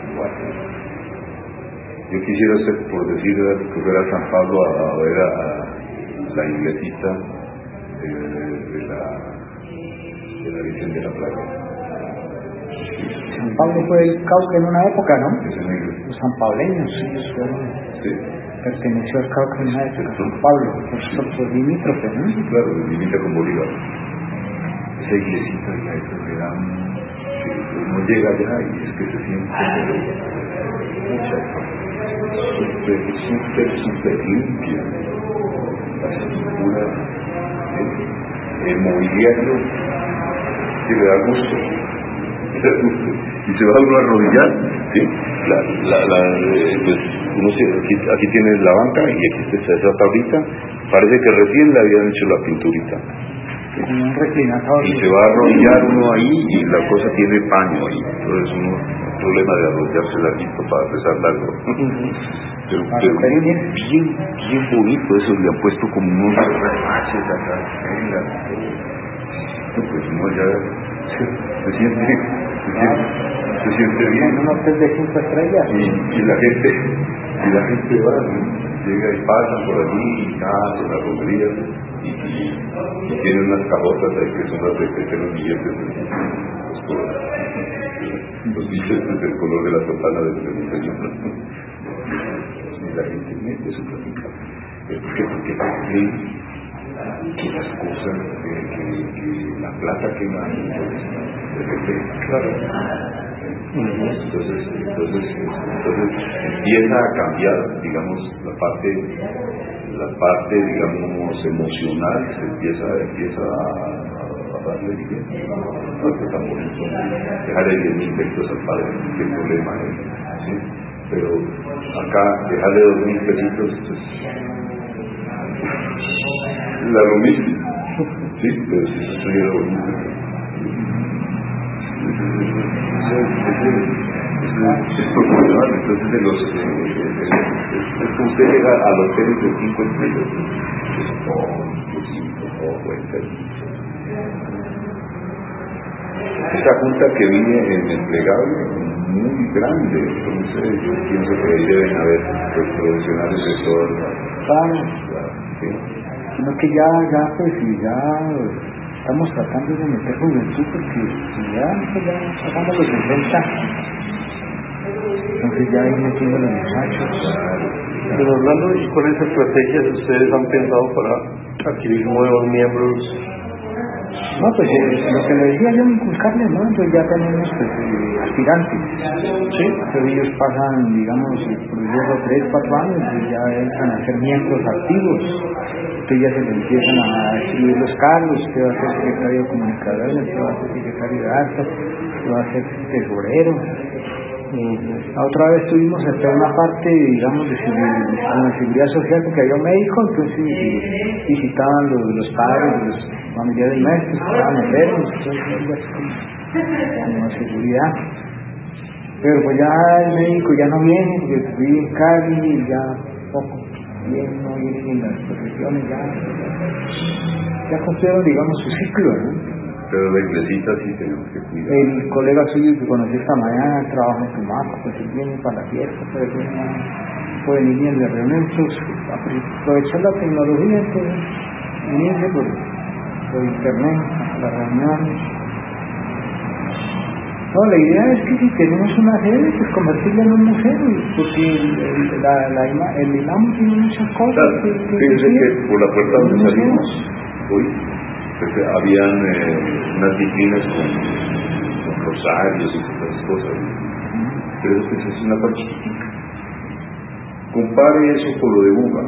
Yo quisiera hacer, por decir, que fuera a San Pablo a ver a la iglesita de la Virgen de la Plata. San Pablo fue el Cauca en una época, ¿no? Es una iglesia. Los sanpableños, ellos fueron. Sí. Perteneció al Cauca en una época. San Pablo, por limítrofe, ¿no? Sí, claro, limita con Bolívar. Esa iglesita ya eso le da uno llega allá y es que se siente súper limpia la estructura, el mobiliario que le da gusto y se va uno a arrodillar, ¿sí? Pues aquí tienes la banca y aquí está esa tablita, parece que recién le habían hecho la pinturita. Un reclinador. Y se va a arrodillar uno ahí y la cosa tiene paño ahí. Entonces uno problema de arrodillarse larguito para rezar largo. Pero bien bonito eso, le han puesto como unos remaches acá. Pues uno ya se siente bien. Un hotel de 5 estrellas. Y la gente va, llega y pasa por allí y cantan las romerías. Y tienen unas cajotas ahí que son las de los billetes los billetes del color de la sotana del Señor. Y la gente mete su platita porque creen que las cosas que la plata que van claro. Entonces empieza a cambiar, digamos, la parte, digamos, emocional se empieza a darle bien. No que tan bonito, dejarle 10.000 pesos al padre, qué problema es, ¿sí? Pero acá dejarle 2.000 pesitos, pues, es lo mismo, ¿sí? Pero si eso estuviera bonito, es proporcional. Entonces es que usted llega a los hoteles de 5 estrellas, esa junta que viene en el plegable muy grande, entonces yo pienso que ahí deben haber pues, profesionales de todas las ¿sí? Sino que ya estamos tratando de meter juventud porque ya sacamos los 60, entonces ya ir metiendo los muchachos. Pero hablando de cuáles estrategias ustedes han pensado para adquirir nuevos miembros. No, pues lo que le decía yo, inculcarles, ¿no? Entonces ya tenemos pues, aspirantes, ¿sí? Entonces ellos pasan, digamos, por luego 3, 4 años y ya entran a ser miembros activos. Entonces ya se les empiezan a escribir los cargos, usted va a ser secretario de comunicadores, usted va a ser secretario de actas, usted va a ser tesorero. La otra vez tuvimos hasta una parte, digamos, de la seguridad social, porque había un médico, entonces visitaban los padres, los familiares nuestros, que estaban enfermos, entonces como seguridad. Pero pues ya el médico ya no viene, porque vive en Cali y ya poco bien, no viene en las profesiones, ya cumplieron, digamos, su ciclo, ¿no? Pero la iglesita sí tenemos que cuidar. El colega suyo que conocí esta mañana trabaja en Tumaco, pues él viene para la fiesta, pero pues no puede venir en la reunión, entonces aprovechar la tecnología, entonces unirse por internet a la reunión. No, la idea es que si tenemos una sede, pues convertirla en un museo, porque el imán tiene muchas cosas. Claro, fíjense que por la puerta donde salimos hoy, habían unas vitrinas con rosarios y otras cosas. pero pues es una parte chiquitica. Compare eso con lo de Buga.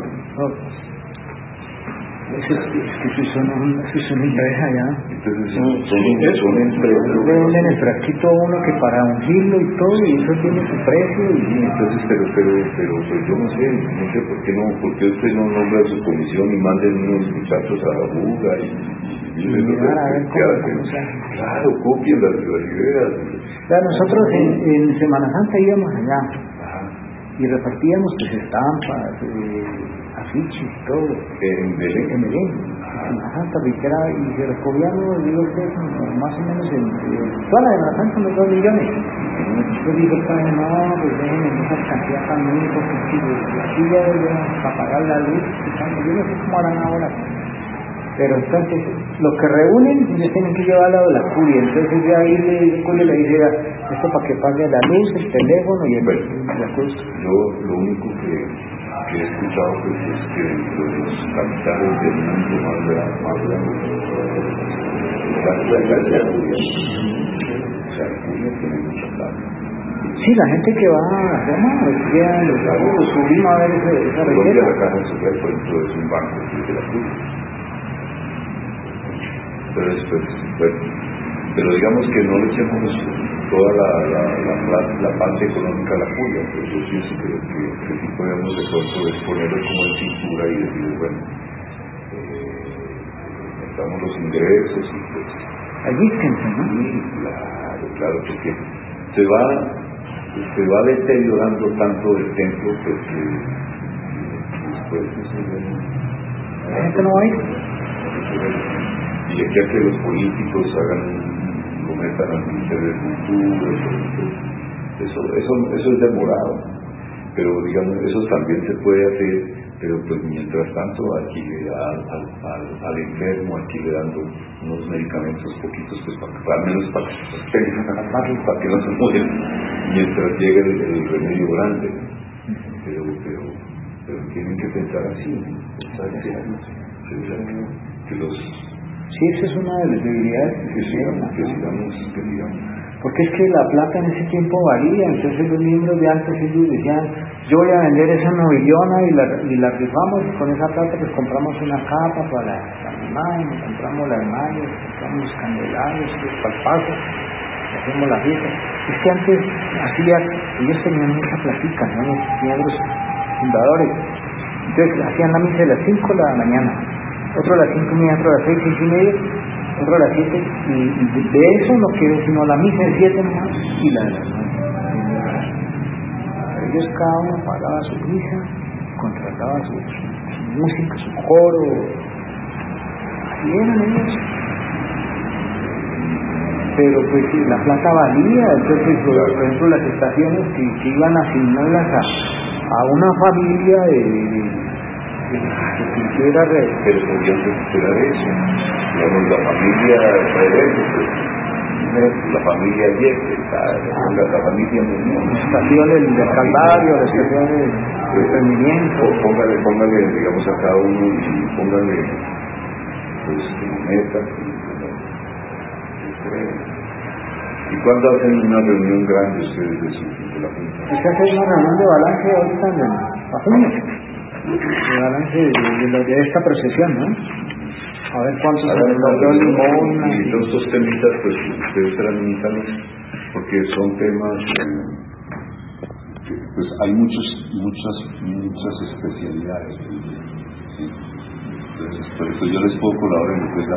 Es que si son empresas ya. Entonces son empresas. Venden el frasquito a uno que para ungirlo y todo, y eso tiene su precio. Sí, entonces, pero pues yo no sé por qué usted no nombra su comisión y manden unos muchachos a Buga y claro, copien las ideas. Claro, nosotros en Semana Santa íbamos allá. Y repartíamos pues estampas, afiches y todo. ¿En Belén? En Belén. En la Santa Riquera, y se recogían, digo usted, más o menos toda la de la Santa, unos 2 millones. Yo digo, no, pues déjenme esa cantidad tan muy porque aquí ya para pagar la luz, yo no sé cómo harán ahora. Pero entonces, los que reúnen, ellos tienen que llevarlo a la curia. Entonces ya ahí el curia le dice, esto para que pague la luz, el teléfono y la cruz. Yo lo único que he escuchado pues, es que dentro de los capitales del mundo más grandes, la curia. O sea, la curia tiene mucha plata. Sí, la gente que va a Roma, los subimos a ver esa Colombia, receta. la Caja Social, por ejemplo, es un banco de la curia. Pero digamos que no le echemos toda la parte económica a la curia, pues yo pienso que sí podemos de pronto ponerlo como en cintura y decir, bueno, estamos los ingresos y pues... Alístense, ¿no? Sí, claro, porque se va deteriorando tanto el templo, pues que después La gente no va a ir. Y aquí a que los políticos lo metan al Ministerio de Cultura, eso es demorado, pero digamos, eso también se puede hacer, pero pues mientras tanto aquí le da al enfermo, aquí le dando unos medicamentos poquitos, pues al menos para que se sostengan a la margen, para que no se mueran, mientras llega el remedio grande, pero tienen que pensar así, pensar que los... Sí, esa es una de las debilidades que sigamos. Porque es que la plata en ese tiempo varía, entonces los miembros de antes ellos decían, yo voy a vender esa novillona y la rifamos, y con esa plata pues compramos una capa para la imagen, compramos las mallas, compramos los candelarios, los palpazos, hacemos la fiesta. Es que antes ellos tenían mucha platica, ¿no? Los miembros fundadores. Entonces hacían la misa de las 5 de la mañana, otro a las 5:30, otro a las 6, 6:30, otro a las 7, y de eso no quiero sino la misa de 7 nomás y la de las 9. Ellos cada uno pagaba su misa, contrataba su música, su coro, así eran ellos. Pero pues sí, la plata valía, entonces por ejemplo las estaciones que iban a asignarlas a una familia que quisiera pero podían recuperar eso. Digamos, la familia la familia Yepes, la familia Muñoz, la estación del Calvario, la estación del Emprendimiento. Póngale, digamos, a cada uno y póngale pues como meta. ¿Y cuándo hacen una reunión grande ustedes de la Junta? Se hace una reunión de balance ahorita en junio, de balance de esta procesión, ¿no? A ver cuántos y todos estos temitas, pues ustedes transmítanlos, porque son temas que pues hay muchas especialidades. ¿Sí? Entonces, por eso yo les puedo colaborar en lo que es la